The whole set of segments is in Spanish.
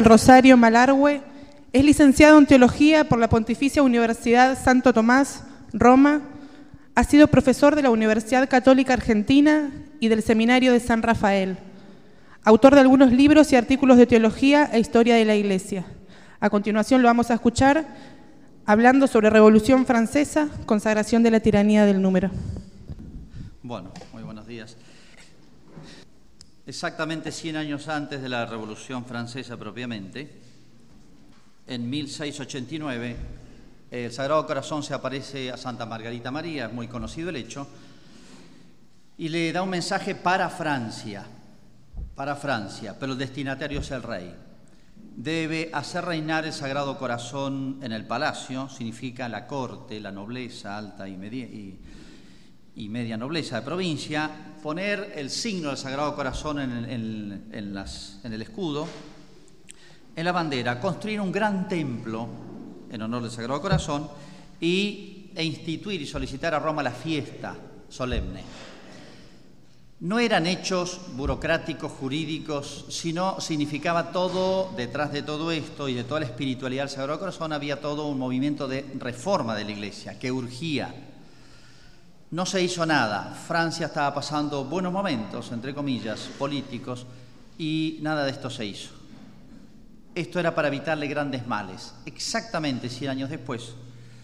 del Rosario, Malargüe, es licenciado en Teología por la Pontificia Universidad Santo Tomás, Roma. Ha sido profesor de la Universidad Católica Argentina y del Seminario de San Rafael. Autor de algunos libros y artículos de teología e historia de la Iglesia. A continuación lo vamos a escuchar hablando sobre Revolución Francesa, consagración de la tiranía del número. Bueno, muy buenos días. Exactamente 100 años antes de la Revolución Francesa propiamente, en 1689, el Sagrado Corazón se aparece a Santa Margarita María, es muy conocido el hecho, y le da un mensaje para Francia, pero el destinatario es el rey. Debe hacer reinar el Sagrado Corazón en el palacio, significa la corte, la nobleza alta y media nobleza de provincia, poner el signo del Sagrado Corazón en el escudo, en la bandera, construir un gran templo en honor del Sagrado Corazón e instituir y solicitar a Roma la fiesta solemne. No eran hechos burocráticos, jurídicos, sino significaba todo, detrás de todo esto y de toda la espiritualidad del Sagrado Corazón, había todo un movimiento de reforma de la Iglesia que urgía. No se hizo nada. Francia estaba pasando buenos momentos, entre comillas, políticos, y nada de esto se hizo. Esto era para evitarle grandes males. Exactamente 100 años después,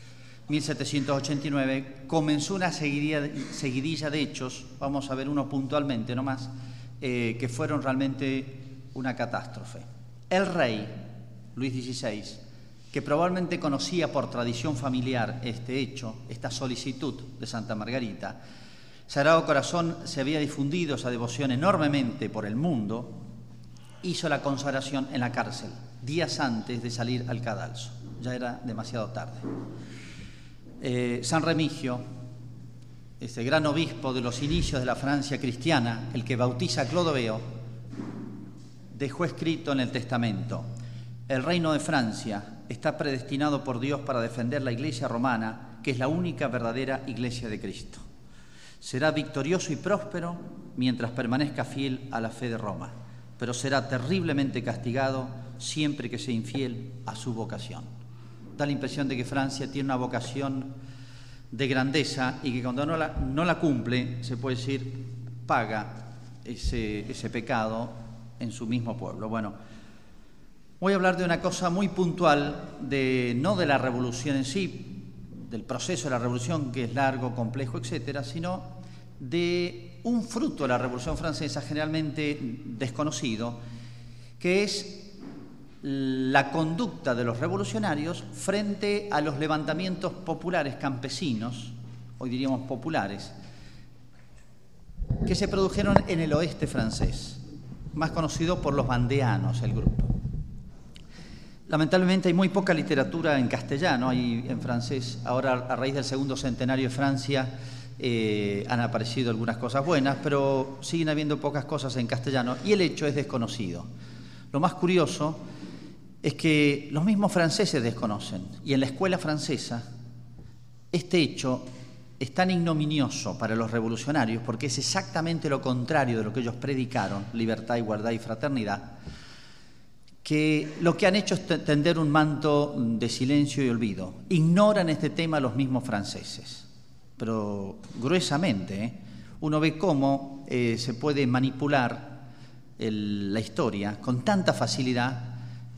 1789, comenzó una seguidilla de hechos, vamos a ver uno puntualmente nomás, que fueron realmente una catástrofe. El rey, Luis XVI, que probablemente conocía por tradición familiar este hecho, esta solicitud de Santa Margarita, Sagrado Corazón se había difundido esa devoción enormemente por el mundo, hizo la consagración en la cárcel, días antes de salir al cadalso. Ya era demasiado tarde. San Remigio, este gran obispo de los inicios de la Francia cristiana, el que bautiza a Clodoveo, dejó escrito en el testamento: el reino de Francia está predestinado por Dios para defender la Iglesia romana, que es la única verdadera Iglesia de Cristo. Será victorioso y próspero mientras permanezca fiel a la fe de Roma, pero será terriblemente castigado siempre que sea infiel a su vocación. Da la impresión de que Francia tiene una vocación de grandeza y que cuando no la cumple, se puede decir, paga ese pecado en su mismo pueblo. Bueno, voy a hablar de una cosa muy puntual, no de la revolución en sí, del proceso de la revolución, que es largo, complejo, etcétera, sino de un fruto de la Revolución Francesa generalmente desconocido, que es la conducta de los revolucionarios frente a los levantamientos populares campesinos, hoy diríamos populares, que se produjeron en el oeste francés, más conocido por los vandeanos, el grupo. Lamentablemente hay muy poca literatura en castellano, hay en francés. Ahora, a raíz del segundo centenario de Francia, han aparecido algunas cosas buenas, pero siguen habiendo pocas cosas en castellano y el hecho es desconocido. Lo más curioso es que los mismos franceses desconocen, y en la escuela francesa este hecho es tan ignominioso para los revolucionarios porque es exactamente lo contrario de lo que ellos predicaron, libertad, igualdad y fraternidad, que lo que han hecho es tender un manto de silencio y olvido. Ignoran este tema los mismos franceses, pero gruesamente. Uno ve cómo se puede manipular la historia con tanta facilidad.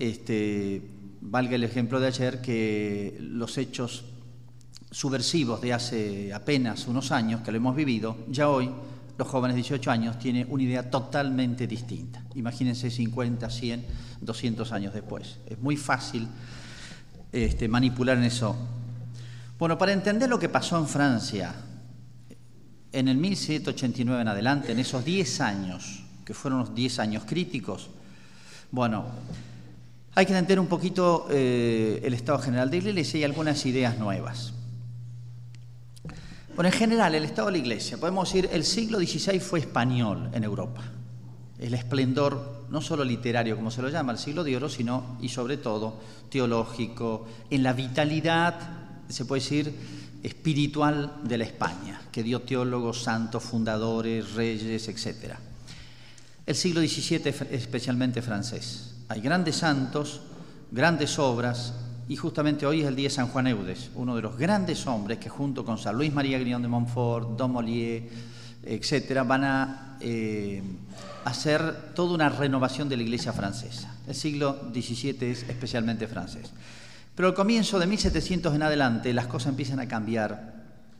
Valga el ejemplo de ayer, que los hechos subversivos de hace apenas unos años que lo hemos vivido, ya hoy los jóvenes de 18 años tienen una idea totalmente distinta. Imagínense 50, 100, 200 años después. Es muy fácil manipular en eso. Bueno, para entender lo que pasó en Francia en el 1789 en adelante, en esos 10 años, que fueron los 10 años críticos, bueno, hay que entender un poquito el estado general de la Iglesia y algunas ideas nuevas. Bueno, en general, el estado de la Iglesia, podemos decir, el siglo XVI fue español en Europa. El esplendor, no solo literario, como se lo llama, el siglo de oro, sino, y sobre todo, teológico, en la vitalidad, se puede decir, espiritual de la España, que dio teólogos, santos, fundadores, reyes, etc. El siglo XVII, especialmente francés. hay grandes santos, grandes obras, y justamente hoy es el día de San Juan Eudes, uno de los grandes hombres que junto con San Luis María Grignon de Montfort, Dumouriez, etcétera, van a hacer toda una renovación de la Iglesia francesa. El siglo XVII es especialmente francés. Pero al comienzo de 1700 en adelante las cosas empiezan a cambiar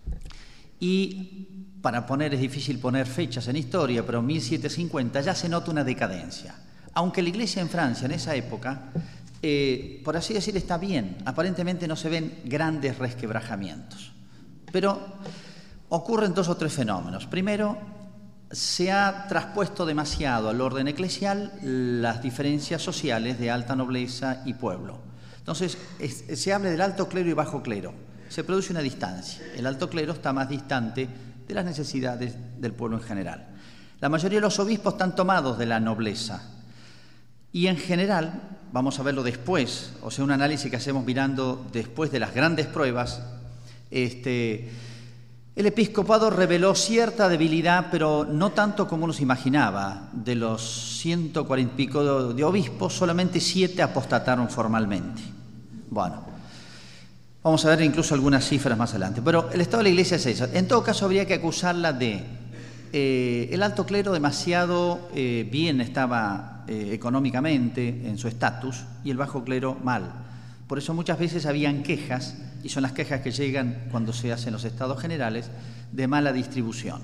y es difícil poner fechas en historia, pero en 1750 ya se nota una decadencia. Aunque la Iglesia en Francia en esa época, por así decir, está bien, aparentemente no se ven grandes resquebrajamientos. Pero ocurren 2 o 3 fenómenos. Primero, se ha traspuesto demasiado al orden eclesial las diferencias sociales de alta nobleza y pueblo. Entonces, se habla del alto clero y bajo clero. Se produce una distancia. El alto clero está más distante de las necesidades del pueblo en general. La mayoría de los obispos están tomados de la nobleza. Y en general, vamos a verlo después, o sea, un análisis que hacemos mirando después de las grandes pruebas, el episcopado reveló cierta debilidad, pero no tanto como uno se imaginaba. De los 140 y pico de obispos, solamente 7 apostataron formalmente. Bueno, vamos a ver incluso algunas cifras más adelante. Pero el estado de la Iglesia es eso. En todo caso, habría que acusarla de el alto clero demasiado bien estaba económicamente en su estatus y el bajo clero mal. Por eso muchas veces habían quejas, y son las quejas que llegan cuando se hacen los estados generales, de mala distribución.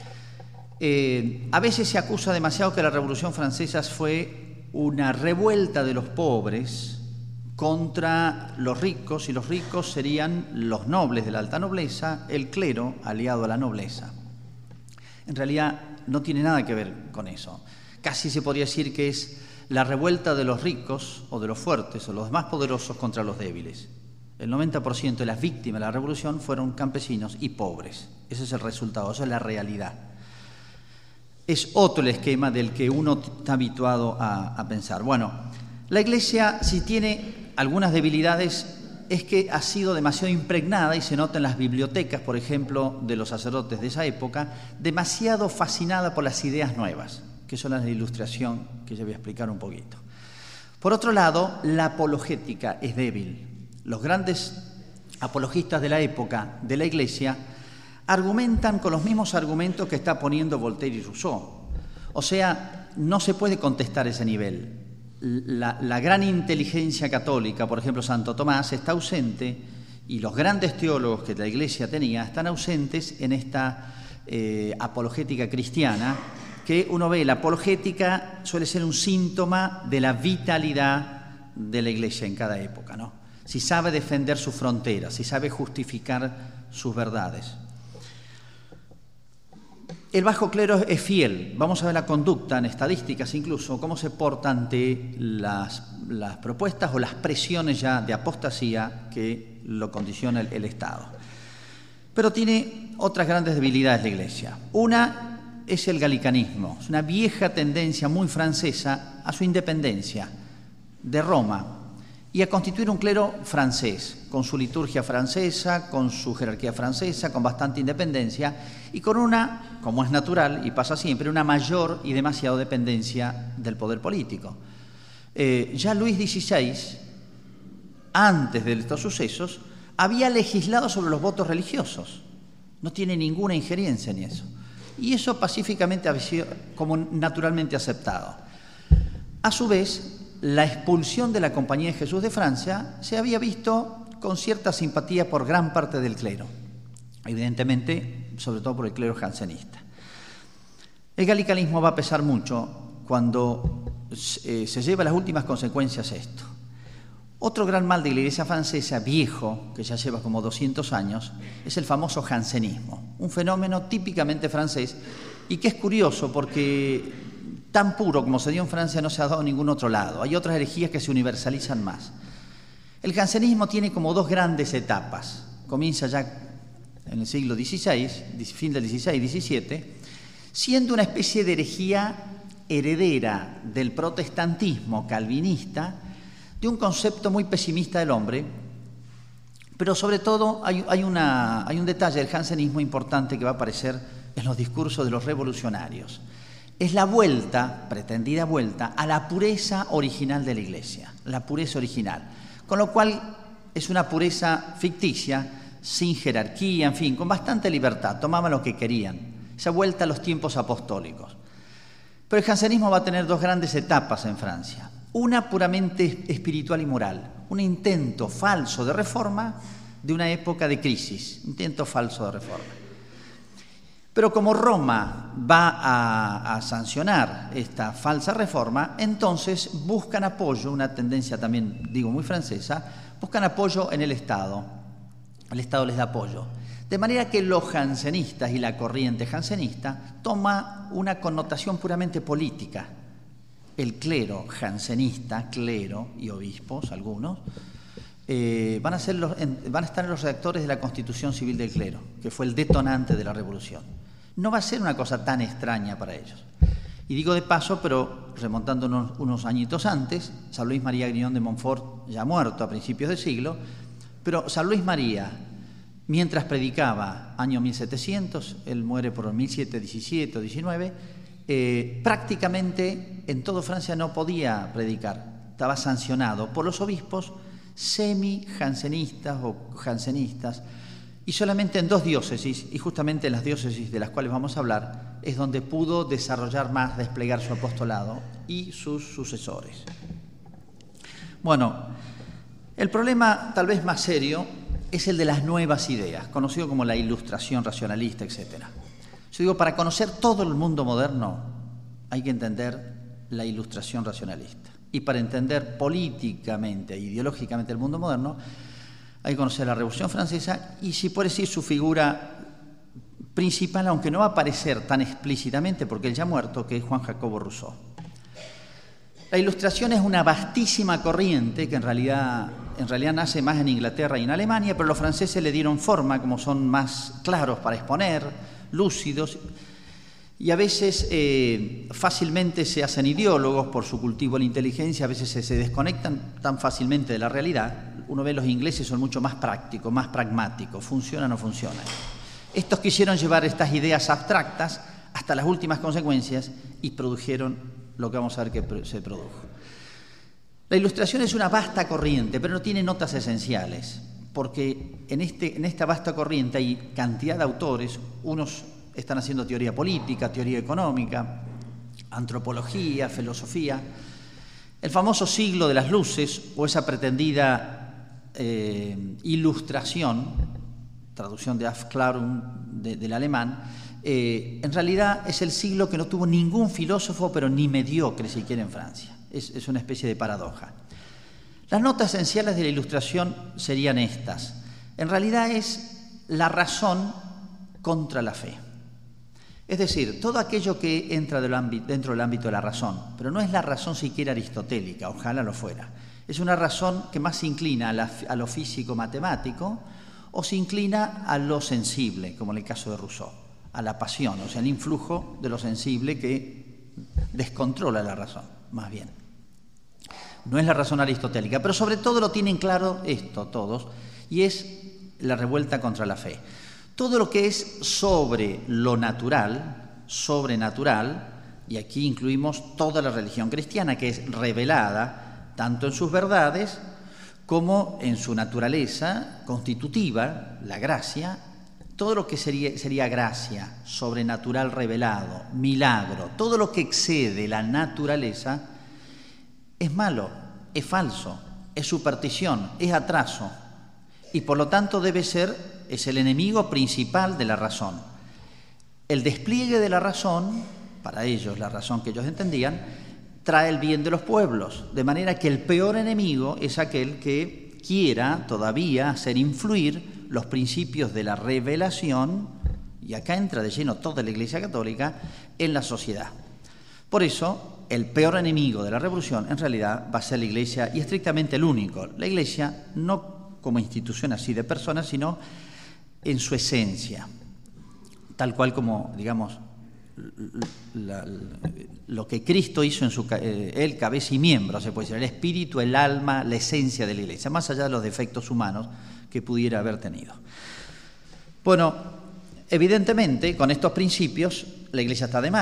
A veces se acusa demasiado que la Revolución Francesa fue una revuelta de los pobres contra los ricos, y los ricos serían los nobles de la alta nobleza, el clero aliado a la nobleza. En realidad no tiene nada que ver con eso. Casi se podría decir que es la revuelta de los ricos o de los fuertes o los más poderosos contra los débiles. El 90% de las víctimas de la revolución fueron campesinos y pobres. Ese es el resultado, esa es la realidad. Es otro el esquema del que uno está habituado a pensar. Bueno, la Iglesia, si tiene algunas debilidades, es que ha sido demasiado impregnada, y se nota en las bibliotecas, por ejemplo, de los sacerdotes de esa época, demasiado fascinada por las ideas nuevas, que son las de la Ilustración, que ya voy a explicar un poquito. Por otro lado, la apologética es débil. Los grandes apologistas de la época de la Iglesia argumentan con los mismos argumentos que está poniendo Voltaire y Rousseau. O sea, no se puede contestar ese nivel. La gran inteligencia católica, por ejemplo, Santo Tomás, está ausente, y los grandes teólogos que la Iglesia tenía están ausentes en esta apologética cristiana, que uno ve, la apologética suele ser un síntoma de la vitalidad de la Iglesia en cada época, ¿no? Si sabe defender sus fronteras, si sabe justificar sus verdades. El bajo clero es fiel. Vamos a ver la conducta en estadísticas incluso, cómo se porta ante las propuestas o las presiones ya de apostasía que lo condiciona el Estado. Pero tiene otras grandes debilidades la Iglesia. Una es el galicanismo. Es una vieja tendencia muy francesa a su independencia de Roma y a constituir un clero francés, con su liturgia francesa, con su jerarquía francesa, con bastante independencia y con una, como es natural y pasa siempre, una mayor y demasiada dependencia del poder político. Ya Luis XVI, antes de estos sucesos, había legislado sobre los votos religiosos. No tiene ninguna injerencia en eso. Y eso pacíficamente ha sido como naturalmente aceptado. A su vez, la expulsión de la Compañía de Jesús de Francia se había visto con cierta simpatía por gran parte del clero, evidentemente, sobre todo por el clero jansenista. El galicanismo va a pesar mucho cuando se lleva las últimas consecuencias esto. Otro gran mal de la Iglesia francesa, viejo, que ya lleva como 200 años, es el famoso jansenismo, un fenómeno típicamente francés y que es curioso porque tan puro como se dio en Francia no se ha dado en ningún otro lado. Hay otras herejías que se universalizan más. El jansenismo tiene como 2 grandes etapas. Comienza ya en el siglo XVI, fin del XVI y XVII, siendo una especie de herejía heredera del protestantismo calvinista, de un concepto muy pesimista del hombre, pero sobre todo hay un detalle del jansenismo importante que va a aparecer en los discursos de los revolucionarios. es la vuelta, pretendida vuelta, a la pureza original de la Iglesia, la pureza original. Con lo cual es una pureza ficticia, sin jerarquía, en fin, con bastante libertad, tomaban lo que querían. Esa vuelta a los tiempos apostólicos. Pero el jansenismo va a tener dos grandes etapas en Francia. Una puramente espiritual y moral, un intento falso de reforma de una época de crisis, intento falso de reforma. Pero como Roma va a sancionar esta falsa reforma, entonces buscan apoyo, una tendencia también, digo, muy francesa, buscan apoyo en el Estado. El Estado les da apoyo. De manera que los jansenistas y la corriente jansenista toma una connotación puramente política. El clero jansenista, clero y obispos, algunos, van a estar en los redactores de la Constitución Civil del Clero, que fue el detonante de la Revolución. No va a ser una cosa tan extraña para ellos. Y digo de paso, pero remontando unos añitos antes, San Luis María Grignon de Montfort, ya muerto a principios del siglo, pero San Luis María, mientras predicaba, año 1700, él muere por 1717 o 19, prácticamente en toda Francia no podía predicar, estaba sancionado por los obispos semi-jansenistas o jansenistas, y solamente en dos diócesis, y justamente en las diócesis de las cuales vamos a hablar, es donde pudo desarrollar más, desplegar su apostolado y sus sucesores. Bueno, el problema tal vez más serio es el de las nuevas ideas, conocido como la ilustración racionalista, etc. Yo digo, para conocer todo el mundo moderno hay que entender la ilustración racionalista. Y para entender políticamente e ideológicamente el mundo moderno, hay que conocer la Revolución Francesa y, si puede decir, su figura principal, aunque no va a aparecer tan explícitamente porque él ya ha muerto, que es Juan Jacobo Rousseau. La Ilustración es una vastísima corriente que en realidad nace más en Inglaterra y en Alemania, pero los franceses le dieron forma, como son más claros para exponer, lúcidos, y a veces fácilmente se hacen ideólogos por su cultivo de la inteligencia, a veces se desconectan tan fácilmente de la realidad. Uno ve los ingleses son mucho más prácticos, más pragmáticos, funciona o no funciona. Estos quisieron llevar estas ideas abstractas hasta las últimas consecuencias y produjeron lo que vamos a ver que se produjo. La Ilustración es una vasta corriente, pero no tiene notas esenciales, porque en esta vasta corriente hay cantidad de autores. Unos están haciendo teoría política, teoría económica, antropología, filosofía. El famoso siglo de las luces, o esa pretendida ilustración, traducción de Aufklärung del alemán, en realidad es el siglo que no tuvo ningún filósofo, pero ni mediocre siquiera en Francia. Es una especie de paradoja. Las notas esenciales de la Ilustración serían estas. En realidad es la razón contra la fe. Es decir, todo aquello que entra dentro del ámbito de la razón, pero no es la razón siquiera aristotélica, ojalá lo fuera. Es una razón que más se inclina a lo físico-matemático o se inclina a lo sensible, como en el caso de Rousseau, a la pasión, o sea, el influjo de lo sensible que descontrola la razón, más bien. No es la razón aristotélica, pero sobre todo lo tienen claro esto todos, y es la revuelta contra la fe. Todo lo que es sobre lo natural, sobrenatural, y aquí incluimos toda la religión cristiana, que es revelada tanto en sus verdades como en su naturaleza constitutiva, la gracia. Todo lo que sería gracia, sobrenatural revelado, milagro, todo lo que excede la naturaleza es malo, es falso, es superstición, es atraso, y por lo tanto es el enemigo principal de la razón. El despliegue de la razón, para ellos la razón que ellos entendían, trae el bien de los pueblos, de manera que el peor enemigo es aquel que quiera todavía hacer influir los principios de la revelación, y acá entra de lleno toda la Iglesia Católica, en la sociedad. Por eso, el peor enemigo de la revolución en realidad va a ser la Iglesia, y estrictamente el único. La Iglesia no como institución así de personas, sino en su esencia, tal cual como, digamos, lo que Cristo hizo en él, cabeza y miembro, se puede decir, el espíritu, el alma, la esencia de la Iglesia, más allá de los defectos humanos que pudiera haber tenido. Bueno, evidentemente, con estos principios, la Iglesia está de más.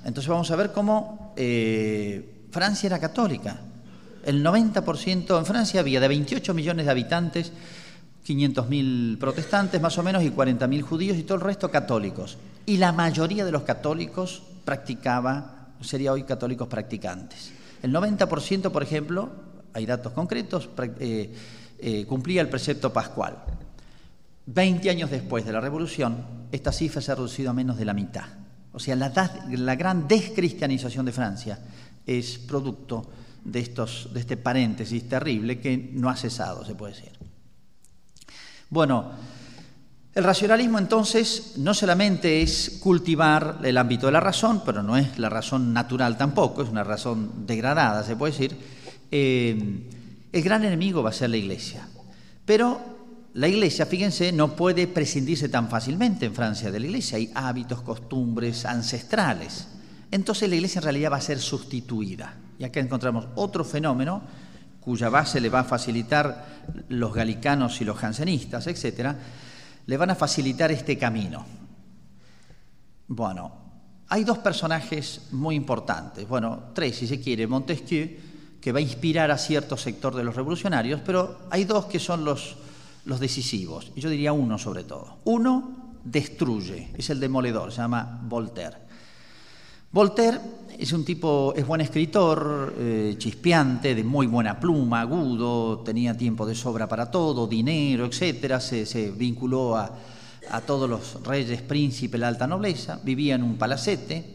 Entonces vamos a ver cómo Francia era católica. El 90% en Francia había de 28 millones de habitantes, 500.000 protestantes más o menos y 40.000 judíos y todo el resto católicos. Y la mayoría de los católicos sería hoy católicos practicantes. El 90%, por ejemplo, hay datos concretos, cumplía el precepto pascual. 20 años después de la Revolución, esta cifra se ha reducido a menos de la mitad. O sea, la gran descristianización de Francia es producto de este paréntesis terrible que no ha cesado, se puede decir. Bueno, el racionalismo entonces no solamente es cultivar el ámbito de la razón, pero no es la razón natural tampoco, es una razón degradada, se puede decir. El gran enemigo va a ser la Iglesia. Pero la Iglesia, fíjense, no puede prescindirse tan fácilmente en Francia de la Iglesia. Hay hábitos, costumbres ancestrales. Entonces la Iglesia en realidad va a ser sustituida. Y acá encontramos otro fenómeno cuya base le va a facilitar los galicanos y los jansenistas, etcétera, le van a facilitar este camino. Bueno, hay dos personajes muy importantes, bueno, tres si se quiere, Montesquieu, que va a inspirar a cierto sector de los revolucionarios, pero hay dos que son los decisivos, y yo diría uno sobre todo. Uno destruye, es el demoledor, se llama Voltaire. Voltaire es un tipo, es buen escritor, chispeante, de muy buena pluma, agudo, tenía tiempo de sobra para todo, dinero, etcétera, se vinculó a todos los reyes, príncipes, la alta nobleza, vivía en un palacete,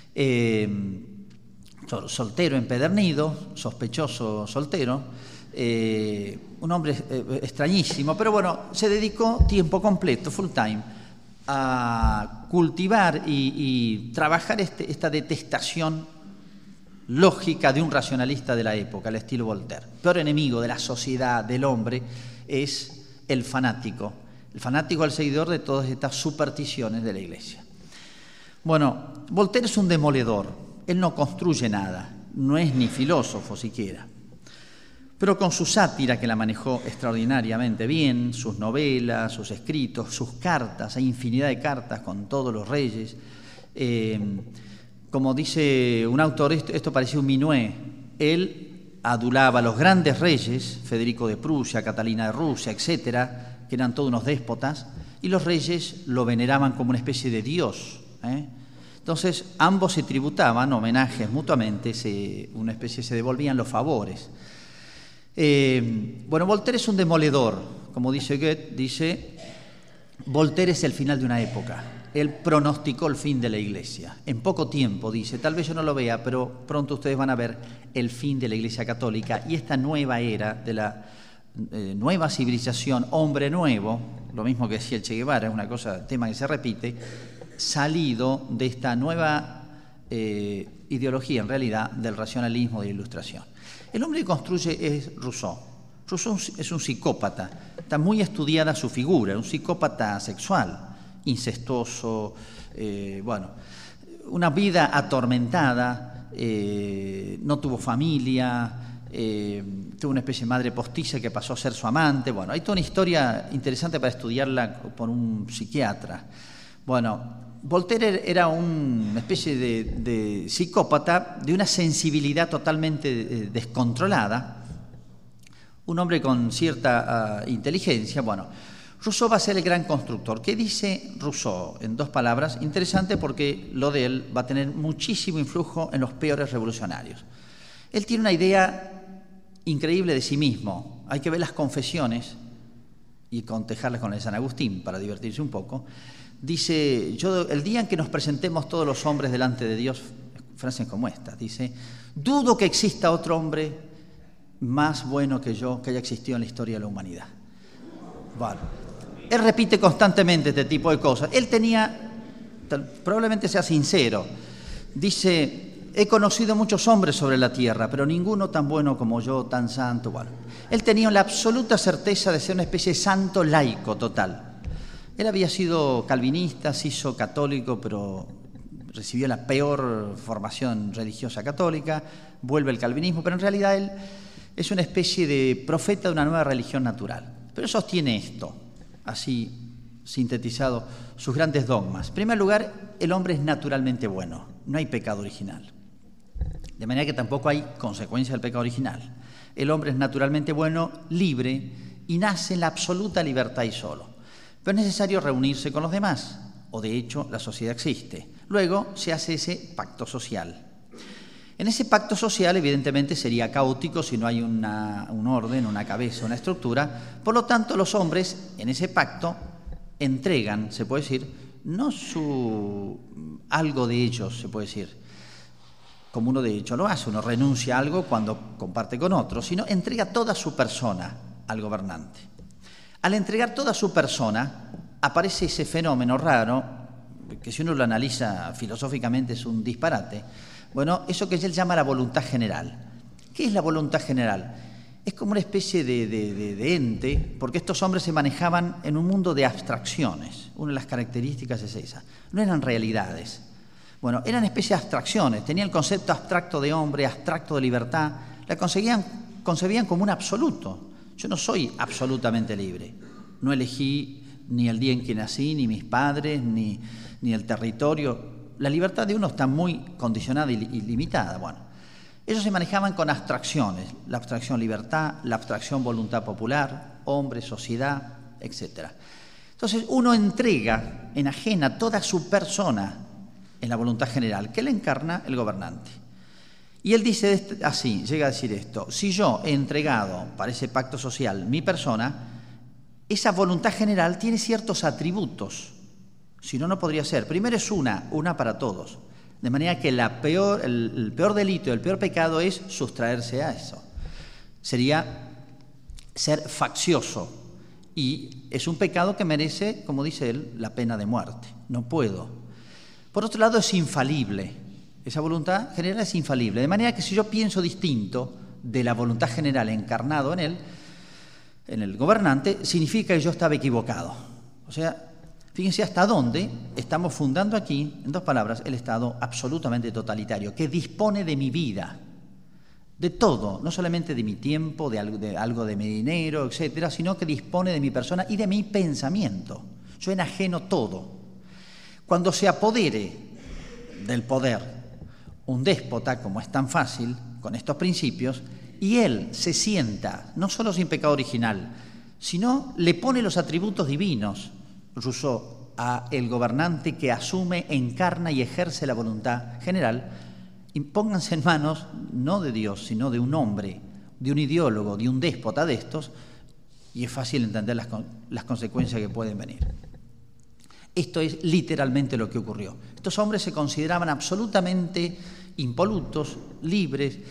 soltero empedernido, sospechoso soltero, un hombre extrañísimo, pero bueno, se dedicó tiempo completo, full time, a cultivar y trabajar esta detestación lógica de un racionalista de la época, al estilo Voltaire. El peor enemigo de la sociedad, del hombre, es el fanático al seguidor de todas estas supersticiones de la Iglesia. Bueno, Voltaire es un demoledor, él no construye nada, no es ni filósofo siquiera. Pero con su sátira, que la manejó extraordinariamente bien, sus novelas, sus escritos, sus cartas, hay infinidad de cartas con todos los reyes. Como dice un autor, esto parecía un minué. Él adulaba a los grandes reyes, Federico de Prusia, Catalina de Rusia, etcétera, que eran todos unos déspotas, y los reyes lo veneraban como una especie de dios. Entonces, ambos se tributaban homenajes mutuamente, se devolvían los favores. Bueno, Voltaire es un demoledor, como dice Goethe, dice, Voltaire es el final de una época, él pronosticó el fin de la Iglesia, en poco tiempo, dice, tal vez yo no lo vea, pero pronto ustedes van a ver el fin de la Iglesia católica y esta nueva era de la nueva civilización, hombre nuevo, lo mismo que decía el Che Guevara, es una cosa, tema que se repite, salido de esta nueva ideología, en realidad, del racionalismo, de la Ilustración. El hombre que construye es Rousseau. Rousseau es un psicópata, está muy estudiada su figura, un psicópata sexual, incestuoso, una vida atormentada, no tuvo familia, tuvo una especie de madre postiza que pasó a ser su amante. Bueno, hay toda una historia interesante para estudiarla por un psiquiatra. Bueno, Voltaire era una especie de psicópata de una sensibilidad totalmente descontrolada, un hombre con cierta inteligencia. Bueno, Rousseau va a ser el gran constructor. ¿Qué dice Rousseau? En dos palabras, interesante porque lo de él va a tener muchísimo influjo en los peores revolucionarios. Él tiene una idea increíble de sí mismo. Hay que ver las confesiones y contejarlas con el San Agustín para divertirse un poco. Dice, el día en que nos presentemos todos los hombres delante de Dios, frases como esta, dice, dudo que exista otro hombre más bueno que yo que haya existido en la historia de la humanidad. Bueno, él repite constantemente este tipo de cosas. Él tenía, probablemente sea sincero, dice, he conocido muchos hombres sobre la tierra, pero ninguno tan bueno como yo, tan santo. Bueno, él tenía la absoluta certeza de ser una especie de santo laico total. Él había sido calvinista, se hizo católico, pero recibió la peor formación religiosa católica, vuelve al calvinismo, pero en realidad él es una especie de profeta de una nueva religión natural. Pero sostiene esto, así sintetizado, sus grandes dogmas. En primer lugar, el hombre es naturalmente bueno, no hay pecado original. De manera que tampoco hay consecuencia del pecado original. El hombre es naturalmente bueno, libre, y nace en la absoluta libertad y solo. Pero es necesario reunirse con los demás, o de hecho la sociedad existe. Luego se hace ese pacto social. En ese pacto social, evidentemente, sería caótico si no hay un orden, una cabeza, una estructura. Por lo tanto, los hombres, en ese pacto, entregan, se puede decir, no algo de ellos, se puede decir, como uno de hecho lo hace, uno renuncia a algo cuando comparte con otro, sino entrega toda su persona al gobernante. Al entregar toda su persona, aparece ese fenómeno raro, que si uno lo analiza filosóficamente es un disparate. Bueno, eso que él llama la voluntad general. ¿Qué es la voluntad general? Es como una especie de ente, porque estos hombres se manejaban en un mundo de abstracciones. Una de las características es esa. No eran realidades. Bueno, eran especie de abstracciones. Tenían el concepto abstracto de hombre, abstracto de libertad. La concebían como un absoluto. Yo no soy absolutamente libre. No elegí ni el día en que nací, ni mis padres, ni el territorio. La libertad de uno está muy condicionada y limitada. Bueno, ellos se manejaban con abstracciones. La abstracción libertad, la abstracción voluntad popular, hombre, sociedad, etc. Entonces uno entrega, enajena toda su persona en la voluntad general, que la encarna el gobernante. Y él dice así, llega a decir esto: si yo he entregado para ese pacto social mi persona, esa voluntad general tiene ciertos atributos, si no, no podría ser. Primero es una para todos, de manera que el peor delito, el peor pecado es sustraerse a eso. Sería ser faccioso, y es un pecado que merece, como dice él, la pena de muerte. No puedo. Por otro lado, es infalible. Esa voluntad general es infalible. De manera que si yo pienso distinto de la voluntad general encarnado en él, en el gobernante, significa que yo estaba equivocado. O sea, fíjense hasta dónde estamos fundando aquí, en dos palabras, el Estado absolutamente totalitario, que dispone de mi vida, de todo, no solamente de mi tiempo, de algo de mi dinero, etcétera, sino que dispone de mi persona y de mi pensamiento. Yo enajeno todo. Cuando se apodere del poder un déspota, como es tan fácil, con estos principios, y él se sienta, no solo sin pecado original, sino le pone los atributos divinos, Rousseau, a el gobernante que asume, encarna y ejerce la voluntad general, y pónganse en manos no de Dios, sino de un hombre, de un ideólogo, de un déspota de estos, y es fácil entender las consecuencias que pueden venir. Esto es literalmente lo que ocurrió. Estos hombres se consideraban absolutamente impolutos, libres,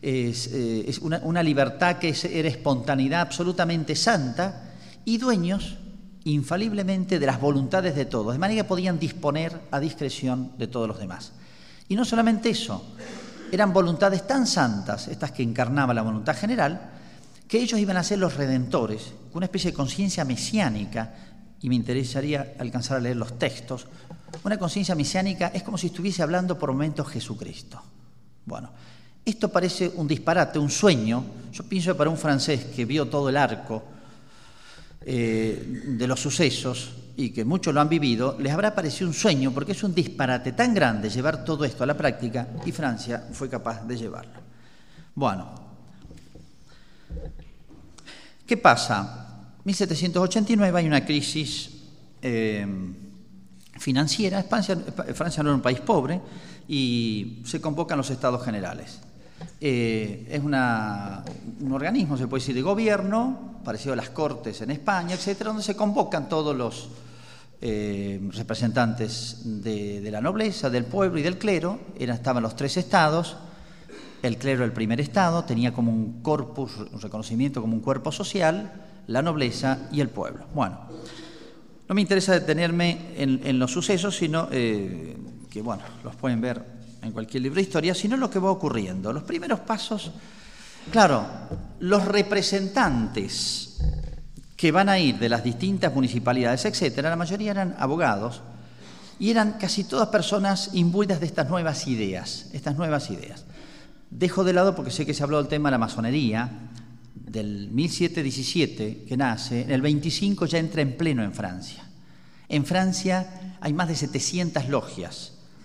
es una libertad que era espontaneidad absolutamente santa, y dueños infaliblemente de las voluntades de todos, de manera que podían disponer a discreción de todos los demás. Y no solamente eso, eran voluntades tan santas, estas que encarnaba la voluntad general, que ellos iban a ser los redentores, con una especie de conciencia mesiánica, y me interesaría alcanzar a leer los textos. Una conciencia mesiánica es como si estuviese hablando por momentos Jesucristo. Bueno, esto parece un disparate, un sueño. Yo pienso que para un francés que vio todo el arco de los sucesos y que muchos lo han vivido, les habrá parecido un sueño, porque es un disparate tan grande llevar todo esto a la práctica, y Francia fue capaz de llevarlo. Bueno, ¿qué pasa? 1789 hay una crisis financiera. Francia no era un país pobre y se convocan los Estados Generales. Es un organismo, se puede decir, de gobierno, parecido a las Cortes en España, etcétera, donde se convocan todos los representantes de la nobleza, del pueblo y del clero. Estaban los tres estados. El clero, el primer estado, tenía como un corpus, un reconocimiento como un cuerpo social, la nobleza y el pueblo. Bueno, no me interesa detenerme en los sucesos, sino que, bueno, los pueden ver en cualquier libro de historia, sino lo que va ocurriendo. Los primeros pasos, claro, los representantes que van a ir de las distintas municipalidades, etcétera, la mayoría eran abogados y eran casi todas personas imbuidas de estas nuevas ideas, Dejo de lado, porque sé que se habló del tema de la masonería, del 1717 que nace, en el 25 ya entra en pleno en Francia. En Francia hay más de 700 logias,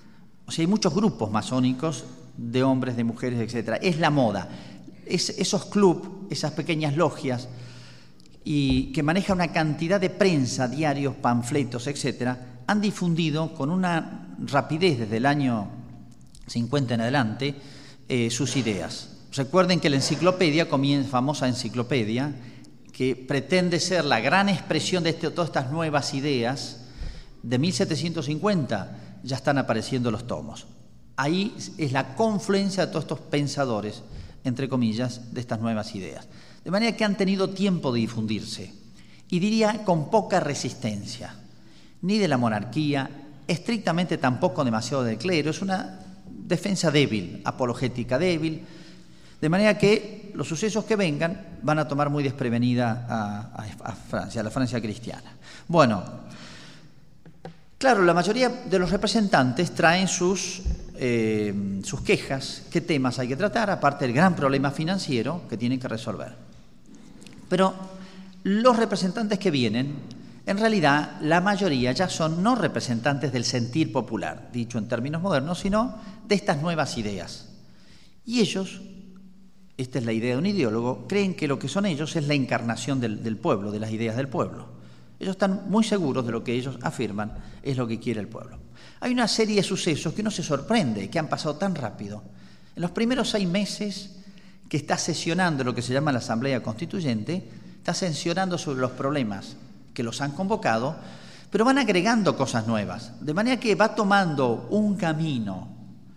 O sea, hay muchos grupos masónicos de hombres, de mujeres, etc. Es la moda. Esos clubes, esas pequeñas logias, y que manejan una cantidad de prensa, diarios, panfletos, etc., han difundido con una rapidez desde el año 50 en adelante sus ideas. Recuerden que la enciclopedia, famosa enciclopedia, que pretende ser la gran expresión de todas estas nuevas ideas, de 1750 ya están apareciendo los tomos. Ahí es la confluencia de todos estos pensadores, entre comillas, de estas nuevas ideas. De manera que han tenido tiempo de difundirse, y diría con poca resistencia, ni de la monarquía, estrictamente tampoco demasiado del clero. Es una defensa débil, apologética débil, de manera que los sucesos que vengan van a tomar muy desprevenida a Francia, a la Francia cristiana. Bueno, claro, la mayoría de los representantes traen sus quejas, qué temas hay que tratar, aparte del gran problema financiero que tienen que resolver. Pero los representantes que vienen, en realidad, la mayoría ya son no representantes del sentir popular, dicho en términos modernos, sino de estas nuevas ideas. Y ellos, esta es la idea de un ideólogo, creen que lo que son ellos es la encarnación del pueblo, de las ideas del pueblo. Ellos están muy seguros de lo que ellos afirman es lo que quiere el pueblo. Hay una serie de sucesos que uno se sorprende, que han pasado tan rápido. En los primeros 6 meses que está sesionando lo que se llama la Asamblea Constituyente, está sesionando sobre los problemas que los han convocado, pero van agregando cosas nuevas, de manera que va tomando un camino,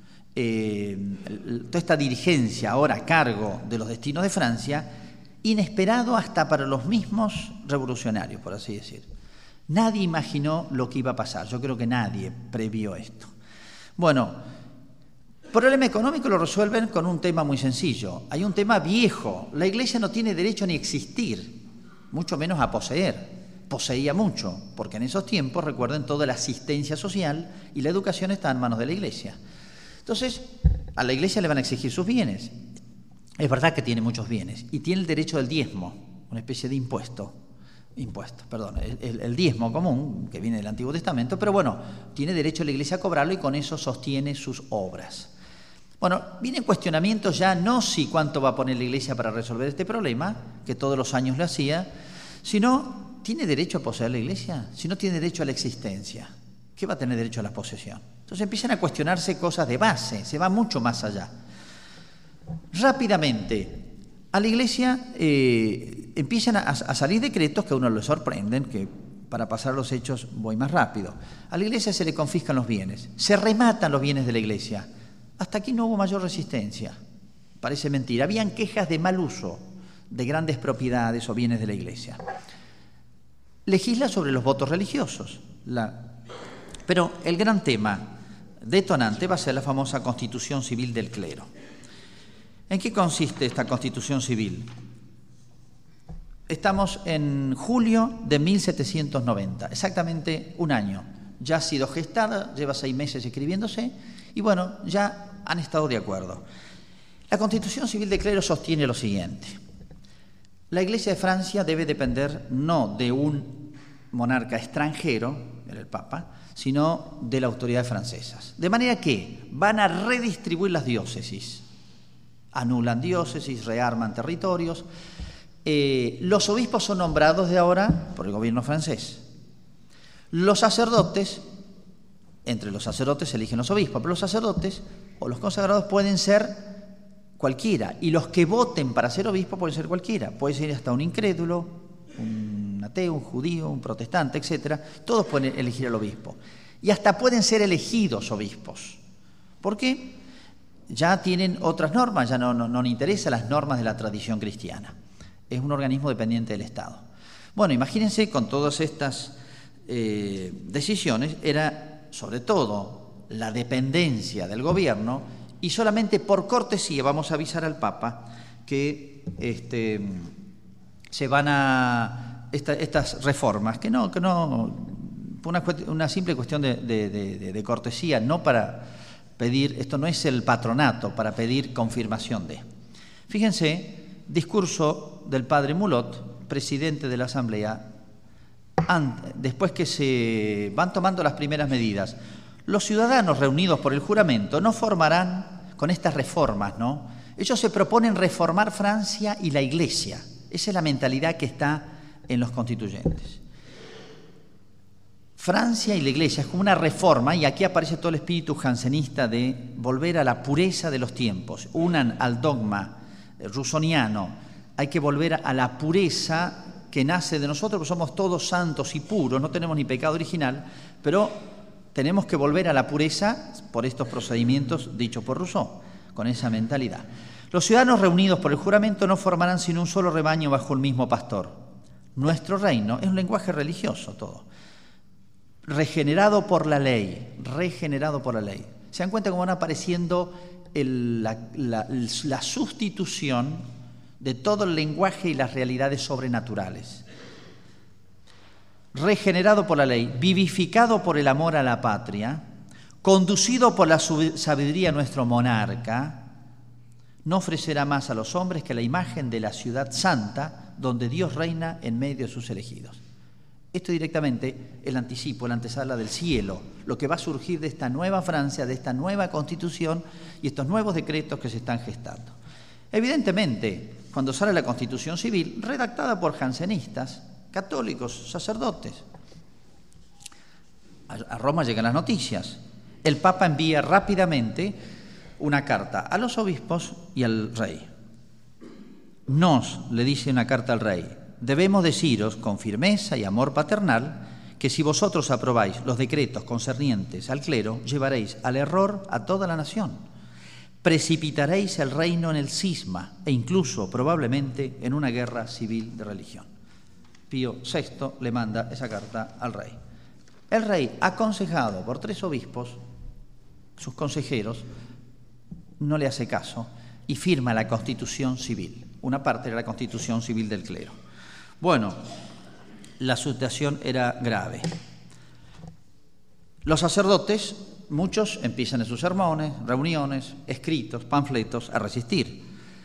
toda esta dirigencia ahora a cargo de los destinos de Francia, inesperado hasta para los mismos revolucionarios, por así decir. Nadie imaginó lo que iba a pasar, yo creo que nadie previó esto. Bueno, problema económico lo resuelven con un tema muy sencillo. Hay un tema viejo, la Iglesia no tiene derecho ni a existir, mucho menos a poseer. Poseía mucho, porque en esos tiempos, recuerden, toda la asistencia social y la educación está en manos de la Iglesia. Entonces, a la Iglesia le van a exigir sus bienes. Es verdad que tiene muchos bienes y tiene el derecho del diezmo, una especie de impuesto, el diezmo común que viene del Antiguo Testamento, pero bueno, tiene derecho la Iglesia a cobrarlo y con eso sostiene sus obras. Bueno, vienen cuestionamientos ya no si cuánto va a poner la Iglesia para resolver este problema, que todos los años lo hacía, sino ¿tiene derecho a poseer la Iglesia? Si no tiene derecho a la existencia, ¿qué va a tener derecho a la posesión? Entonces empiezan a cuestionarse cosas de base, se va mucho más allá. Rápidamente, a la Iglesia empiezan a salir decretos que a uno le sorprenden, que para pasar los hechos voy más rápido. A la Iglesia se le confiscan los bienes, se rematan los bienes de la Iglesia. Hasta aquí no hubo mayor resistencia, parece mentira. Habían quejas de mal uso de grandes propiedades o bienes de la Iglesia. Legisla sobre los votos religiosos, pero el gran tema detonante va a ser la famosa Constitución Civil del Clero. ¿En qué consiste esta Constitución Civil? Estamos en julio de 1790, exactamente un año. Ya ha sido gestada, lleva 6 meses escribiéndose y bueno, ya han estado de acuerdo. La Constitución Civil del Clero sostiene lo siguiente. La Iglesia de Francia debe depender no de un monarca extranjero, era el Papa, sino de las autoridades francesas. De manera que van a redistribuir las diócesis. Anulan diócesis, rearman territorios. Los obispos son nombrados de ahora por el gobierno francés. Los sacerdotes, entre los sacerdotes se eligen los obispos, pero los sacerdotes o los consagrados pueden ser cualquiera, y los que voten para ser obispo pueden ser cualquiera, puede ser hasta un incrédulo, un ateo, un judío, un protestante, etcétera. Todos pueden elegir al obispo y hasta pueden ser elegidos obispos. ¿Por qué? Ya tienen otras normas, ya no le interesan las normas de la tradición cristiana. Es un organismo dependiente del Estado. Bueno, imagínense con todas estas decisiones, era sobre todo la dependencia del gobierno y solamente por cortesía vamos a avisar al Papa que se van a estas reformas, que no una simple cuestión de cortesía, no para pedir, esto no es el patronato, para pedir confirmación de. Fíjense, discurso del padre Mulot, presidente de la Asamblea, después que se van tomando las primeras medidas. los ciudadanos reunidos por el juramento no formarán, con estas reformas, ¿no? Ellos se proponen reformar Francia y la Iglesia. Esa es la mentalidad que está en los constituyentes. Francia y la Iglesia es como una reforma, y aquí aparece todo el espíritu jansenista de volver a la pureza de los tiempos. Unan al dogma rusoniano, hay que volver a la pureza que nace de nosotros, porque somos todos santos y puros, no tenemos ni pecado original, pero tenemos que volver a la pureza por estos procedimientos dichos por Rousseau, con esa mentalidad. Los ciudadanos reunidos por el juramento no formarán sino un solo rebaño bajo el mismo pastor. Nuestro reino es un lenguaje religioso todo. Regenerado por la ley, regenerado por la ley. ¿Se dan cuenta cómo van apareciendo la sustitución de todo el lenguaje y las realidades sobrenaturales? Regenerado por la ley, vivificado por el amor a la patria, conducido por la sabiduría de nuestro monarca, no ofrecerá más a los hombres que la imagen de la ciudad santa, donde Dios reina en medio de sus elegidos. Esto directamente el anticipo, la antesala del cielo, lo que va a surgir de esta nueva Francia, de esta nueva Constitución y estos nuevos decretos que se están gestando. Evidentemente, cuando sale la Constitución Civil, redactada por jansenistas, católicos, sacerdotes, a Roma llegan las noticias. El Papa envía rápidamente una carta a los obispos y al rey. Le dice una carta al rey: debemos deciros con firmeza y amor paternal que si vosotros aprobáis los decretos concernientes al clero, llevaréis al error a toda la nación. Precipitaréis el reino en el cisma e incluso probablemente en una guerra civil de religión. Pío VI le manda esa carta al rey. El rey, aconsejado por 3 obispos, sus consejeros, no le hace caso y firma la Constitución Civil, una parte de la Constitución Civil del clero. Bueno, la situación era grave. Los sacerdotes, muchos empiezan en sus sermones, reuniones, escritos, panfletos, a resistir.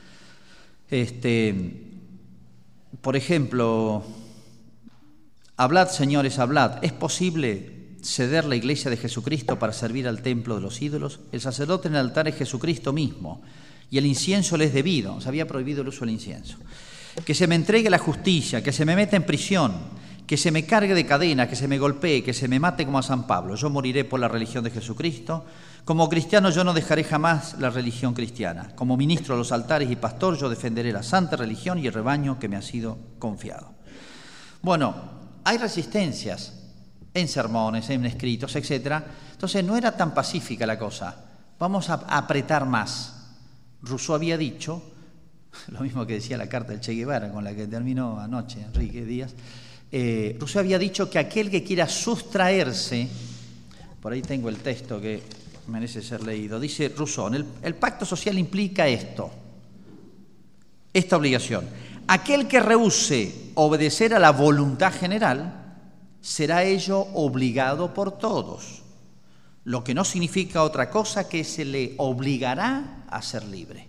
Por ejemplo, hablad, señores, hablad. ¿Es posible ceder la iglesia de Jesucristo para servir al templo de los ídolos? El sacerdote en el altar es Jesucristo mismo, y el incienso le es debido. Se había prohibido el uso del incienso. Que se me entregue la justicia, que se me meta en prisión, que se me cargue de cadenas, que se me golpee, que se me mate como a San Pablo. Yo moriré por la religión de Jesucristo. Como cristiano yo no dejaré jamás la religión cristiana. Como ministro de los altares y pastor yo defenderé la santa religión y el rebaño que me ha sido confiado. Bueno, hay resistencias en sermones, en escritos, etc. Entonces no era tan pacífica la cosa. Vamos a apretar más. Rousseau había dicho, lo mismo que decía la carta del Che Guevara, con la que terminó anoche Enrique Díaz, Rousseau había dicho que aquel que quiera sustraerse, por ahí tengo el texto que merece ser leído, dice Rousseau, el pacto social implica esta obligación: aquel que rehúse obedecer a la voluntad general, será ello obligado por todos, lo que no significa otra cosa que se le obligará a ser libre.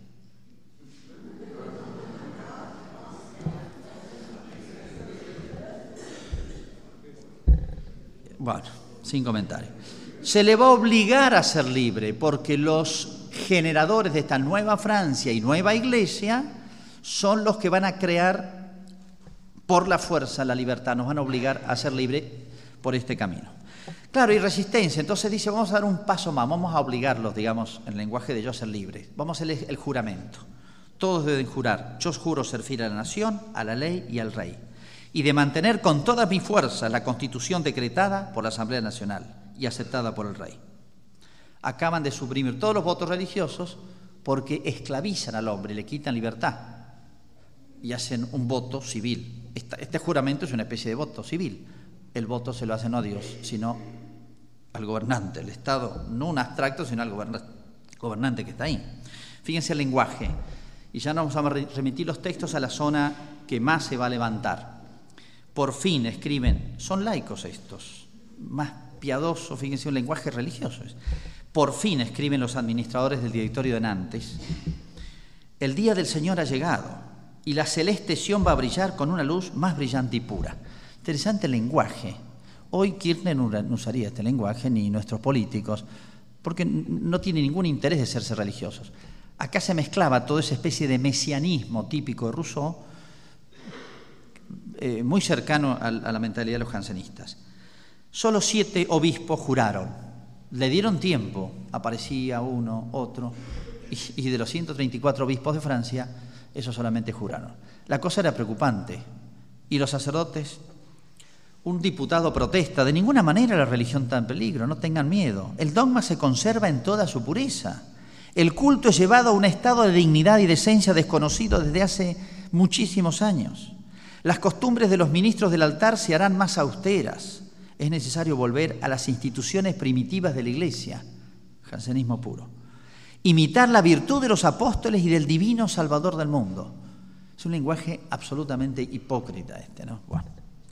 Bueno, sin comentario. Se le va a obligar a ser libre porque los generadores de esta nueva Francia y nueva Iglesia son los que van a crear por la fuerza la libertad, nos van a obligar a ser libres por este camino. Claro, hay resistencia, entonces dice, vamos a dar un paso más, vamos a obligarlos, digamos, en el lenguaje de yo a ser libres. Vamos a hacer el juramento. Todos deben jurar: yo os juro ser fiel a la nación, a la ley y al rey, y de mantener con toda mi fuerza la Constitución decretada por la Asamblea Nacional y aceptada por el rey. Acaban de suprimir todos los votos religiosos porque esclavizan al hombre, le quitan libertad y hacen un voto civil. Este juramento es una especie de voto civil. El voto se lo hace no a Dios, sino al gobernante, el Estado, no un abstracto, sino al gobernante que está ahí. Fíjense el lenguaje, y ya nos vamos a remitir los textos a la zona que más se va a levantar. Por fin escriben, son laicos estos, más piadosos, fíjense, un lenguaje religioso. Por fin escriben los administradores del directorio de Nantes: el día del Señor ha llegado y la celeste Sión va a brillar con una luz más brillante y pura. Interesante el lenguaje. Hoy Kirchner no usaría este lenguaje, ni nuestros políticos, porque no tiene ningún interés de serse religiosos. Acá se mezclaba toda esa especie de mesianismo típico de Rousseau, muy cercano a la mentalidad de los jansenistas. Solo 7 obispos juraron. Le dieron tiempo, aparecía uno, otro, y de los 134 obispos de Francia, esos solamente juraron. La cosa era preocupante. ¿Y los sacerdotes? Un diputado protesta: de ninguna manera la religión está en peligro, no tengan miedo. El dogma se conserva en toda su pureza. El culto es llevado a un estado de dignidad y decencia desconocido desde hace muchísimos años. Las costumbres de los ministros del altar se harán más austeras. Es necesario volver a las instituciones primitivas de la Iglesia. Jansenismo puro. Imitar la virtud de los apóstoles y del divino Salvador del mundo. Es un lenguaje absolutamente hipócrita este, ¿no? Bueno,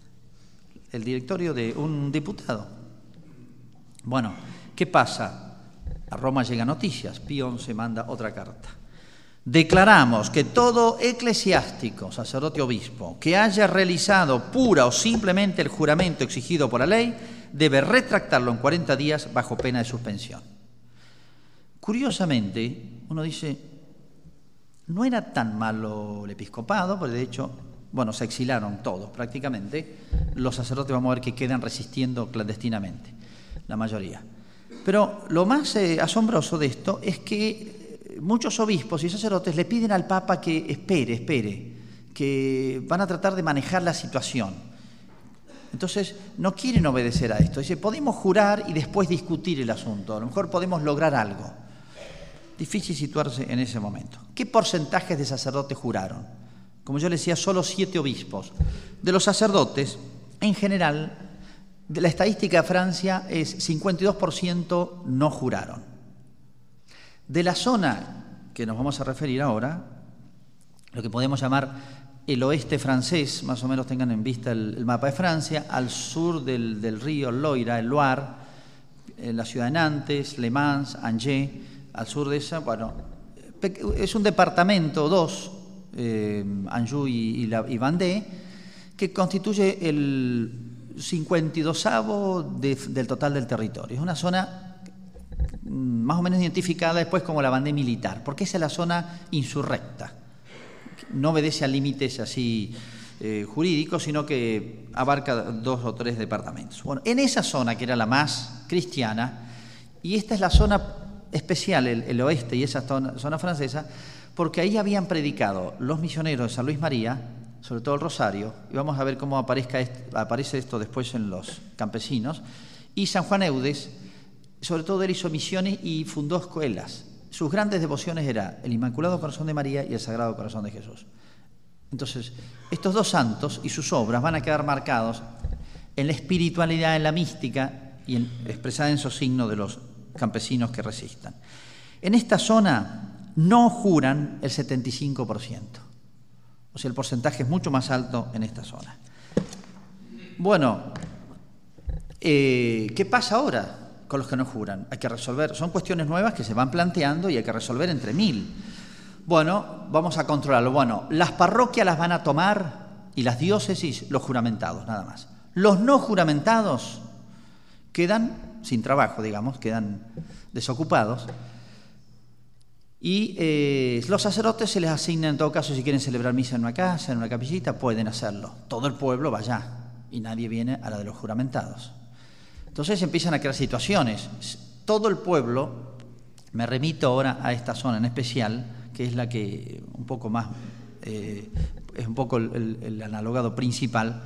el directorio de un diputado. Bueno, ¿qué pasa? A Roma llegan noticias. Pío XI manda otra carta. Declaramos que todo eclesiástico, sacerdote o obispo, que haya realizado pura o simplemente el juramento exigido por la ley, debe retractarlo en 40 días bajo pena de suspensión. Curiosamente, uno dice, no era tan malo el episcopado, porque de hecho, bueno, se exilaron todos prácticamente. Los sacerdotes vamos a ver que quedan resistiendo clandestinamente, la mayoría. Pero lo más asombroso de esto es que muchos obispos y sacerdotes le piden al Papa que espere, que van a tratar de manejar la situación. Entonces, no quieren obedecer a esto. Dice, podemos jurar y después discutir el asunto. A lo mejor podemos lograr algo. Difícil situarse en ese momento. ¿Qué porcentajes de sacerdotes juraron? Como yo les decía, solo 7 obispos. De los sacerdotes, en general, de la estadística de Francia es 52% no juraron. De la zona que nos vamos a referir ahora, lo que podemos llamar el oeste francés, más o menos tengan en vista el mapa de Francia, al sur del río Loira, el Loire, la ciudad de Nantes, Le Mans, Angers, al sur de esa, bueno, es un departamento, 2, Anjou y Vendée, que constituye el 52avo del total del territorio. Es una zona más o menos identificada después como la Vendée militar, porque esa es la zona insurrecta. No obedece a límites así jurídicos, sino que abarca 2 o 3 departamentos. Bueno, en esa zona, que era la más cristiana, y esta es la zona especial, el oeste y esa zona francesa, porque ahí habían predicado los misioneros de San Luis María, sobre todo el Rosario, y vamos a ver cómo aparece esto después en los campesinos, y San Juan Eudes. Sobre todo él hizo misiones y fundó escuelas. Sus grandes devociones eran el Inmaculado Corazón de María y el Sagrado Corazón de Jesús. Entonces, estos 2 santos y sus obras van a quedar marcados en la espiritualidad, en la mística y expresada en esos signos de los campesinos que resistan. En esta zona no juran el 75%. O sea, el porcentaje es mucho más alto en esta zona. Bueno, ¿qué pasa ahora con los que no juran? Hay que resolver, son cuestiones nuevas que se van planteando y hay que resolver entre 1000. Bueno, vamos a controlarlo. Bueno, las parroquias las van a tomar y las diócesis los juramentados, nada más. Los no juramentados quedan sin trabajo, digamos, quedan desocupados. Y los sacerdotes se les asigna, en todo caso, si quieren celebrar misa en una casa, en una capillita, pueden hacerlo. Todo el pueblo va allá y nadie viene a la de los juramentados. Entonces empiezan a crear situaciones. Todo el pueblo, me remito ahora a esta zona en especial, que es la que un poco más, es un poco el analogado principal,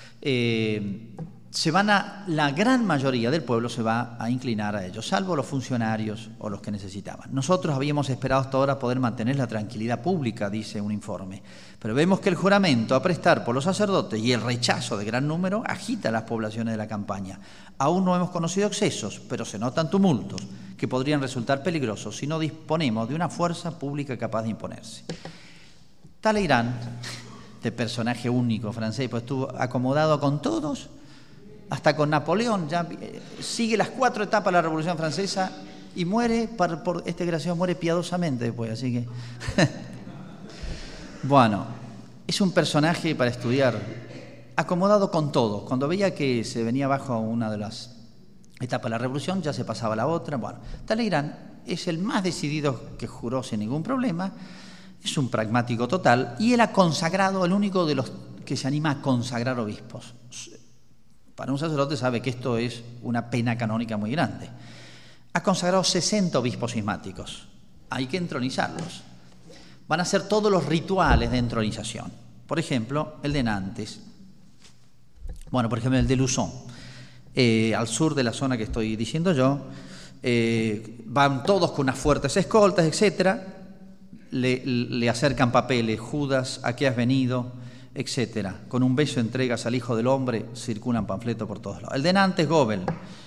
la gran mayoría del pueblo se va a inclinar a ellos, salvo los funcionarios o los que necesitaban. Nosotros habíamos esperado hasta ahora poder mantener la tranquilidad pública, dice un informe, pero vemos que el juramento a prestar por los sacerdotes y el rechazo de gran número agita las poblaciones de la campaña. Aún no hemos conocido excesos, pero se notan tumultos que podrían resultar peligrosos si no disponemos de una fuerza pública capaz de imponerse. Talleyrand, este personaje único francés, pues estuvo acomodado con todos, hasta con Napoleón, ya sigue las 4 etapas de la Revolución Francesa y muere, por este desgraciado muere piadosamente después, así que... Bueno, es un personaje para estudiar acomodado con todo. Cuando veía que se venía abajo una de las etapas de la revolución, ya se pasaba a la otra. Bueno, Talleyrand es el más decidido que juró sin ningún problema, es un pragmático total, y él ha consagrado, el único de los que se anima a consagrar obispos. Para un sacerdote sabe que esto es una pena canónica muy grande. Ha consagrado 60 obispos cismáticos. Hay que entronizarlos. Van a hacer todos los rituales de entronización. Por ejemplo, el de Nantes. Bueno, por ejemplo, el de Luzón. Al sur de la zona que estoy diciendo yo. Van todos con unas fuertes escoltas, etcétera. Le acercan papeles. Judas, ¿a qué has venido? Etcétera. Con un beso entregas al Hijo del Hombre, circulan panfletos por todos lados. El de Nantes, Gobel.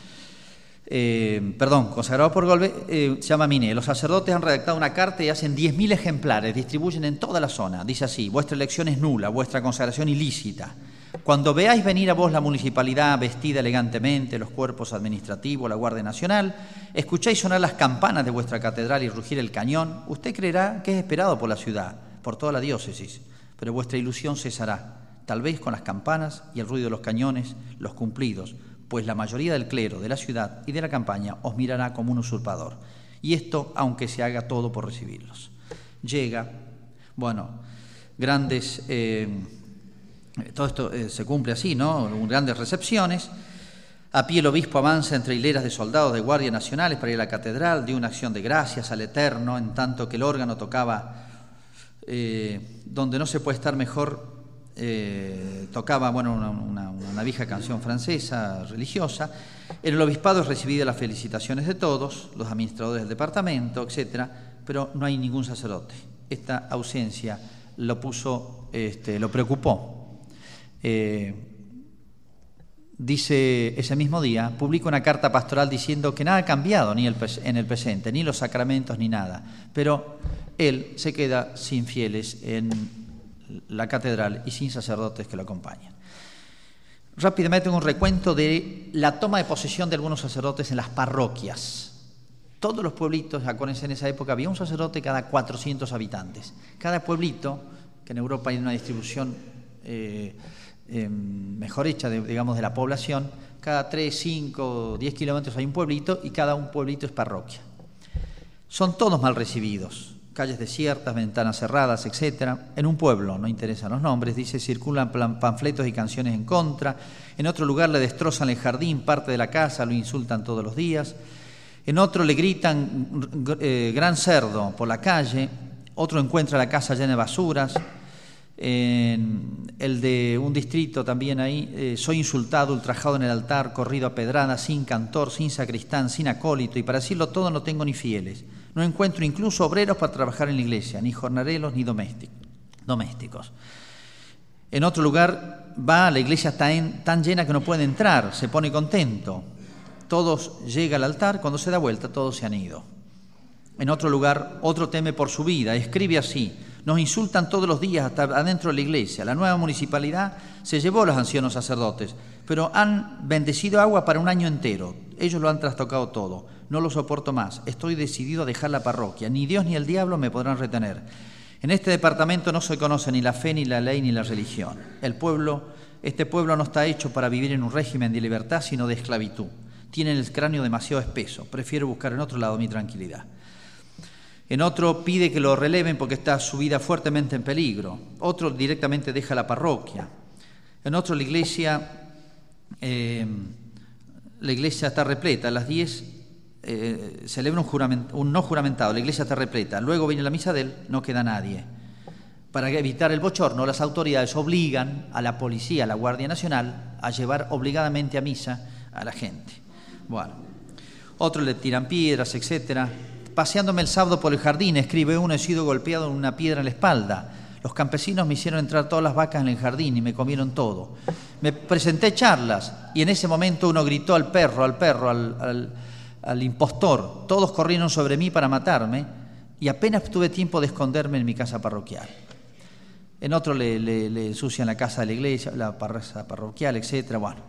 Consagrado por Golbe, se llama Miné. Los sacerdotes han redactado una carta y hacen 10.000 ejemplares, distribuyen en toda la zona. Dice así: vuestra elección es nula, vuestra consagración ilícita. Cuando veáis venir a vos la municipalidad vestida elegantemente, los cuerpos administrativos, la Guardia Nacional, escucháis sonar las campanas de vuestra catedral y rugir el cañón, usted creerá que es esperado por la ciudad, por toda la diócesis, pero vuestra ilusión cesará, tal vez con las campanas y el ruido de los cañones, los cumplidos, pues la mayoría del clero de la ciudad y de la campaña os mirará como un usurpador. Y esto, aunque se haga todo por recibirlos. Llega, grandes... todo esto se cumple así, ¿no? Grandes recepciones. A pie el obispo avanza entre hileras de soldados de guardias nacionales para ir a la catedral, dio una acción de gracias al Eterno, en tanto que el órgano tocaba donde no se puede estar mejor. Tocaba una vieja canción francesa religiosa. En el obispado es recibida las felicitaciones de todos, los administradores del departamento, etcétera, pero no hay ningún sacerdote. Esta ausencia lo preocupó. Dice ese mismo día, publica una carta pastoral diciendo que nada ha cambiado en el presente, ni los sacramentos ni nada, pero él se queda sin fieles en la catedral y sin sacerdotes que lo acompañan. Rápidamente un recuento de la toma de posesión de algunos sacerdotes en las parroquias. Todos los pueblitos, acuérdense, en esa época había un sacerdote cada 400 habitantes. Cada pueblito, que en Europa hay una distribución mejor hecha, de la población, cada 3, 5, 10 kilómetros hay un pueblito y cada un pueblito es parroquia. Son todos mal recibidos. Calles desiertas, ventanas cerradas, etcétera. En un pueblo, no interesan los nombres, dice, circulan panfletos y canciones en contra. En otro lugar le destrozan el jardín, parte de la casa, lo insultan todos los días. En otro le gritan gran cerdo por la calle. Otro encuentra la casa llena de basuras. En el de un distrito también ahí, soy insultado, ultrajado en el altar, corrido a pedradas, sin cantor, sin sacristán, sin acólito, y para decirlo todo no tengo ni fieles. No encuentro incluso obreros para trabajar en la iglesia, ni jornaleros ni domésticos. En otro lugar va, la iglesia está tan llena que no puede entrar, se pone contento. Todos llegan al altar, cuando se da vuelta todos se han ido. En otro lugar, otro teme por su vida, escribe así: nos insultan todos los días hasta adentro de la iglesia. La nueva municipalidad se llevó a los ancianos sacerdotes, pero han bendecido agua para un año entero. Ellos lo han trastocado todo. No lo soporto más. Estoy decidido a dejar la parroquia. Ni Dios ni el diablo me podrán retener. En este departamento no se conoce ni la fe, ni la ley, ni la religión. Este pueblo no está hecho para vivir en un régimen de libertad, sino de esclavitud. Tienen el cráneo demasiado espeso. Prefiero buscar en otro lado mi tranquilidad. En otro pide que lo releven porque está su vida fuertemente en peligro. Otro directamente deja la parroquia. En otro la iglesia está repleta. A las 10 celebra un no juramentado. La iglesia está repleta. Luego viene la misa de él, no queda nadie. Para evitar el bochorno, las autoridades obligan a la policía, a la Guardia Nacional, a llevar obligadamente a misa a la gente. Bueno, otros le tiran piedras, etcétera. Paseándome el sábado por el jardín, escribe uno, he sido golpeado en una piedra en la espalda. Los campesinos me hicieron entrar todas las vacas en el jardín y me comieron todo. Me presenté charlas y en ese momento uno gritó al impostor. Todos corrieron sobre mí para matarme y apenas tuve tiempo de esconderme en mi casa parroquial. En otro le ensucian la casa de la iglesia, la casa parroquial, etcétera. Bueno,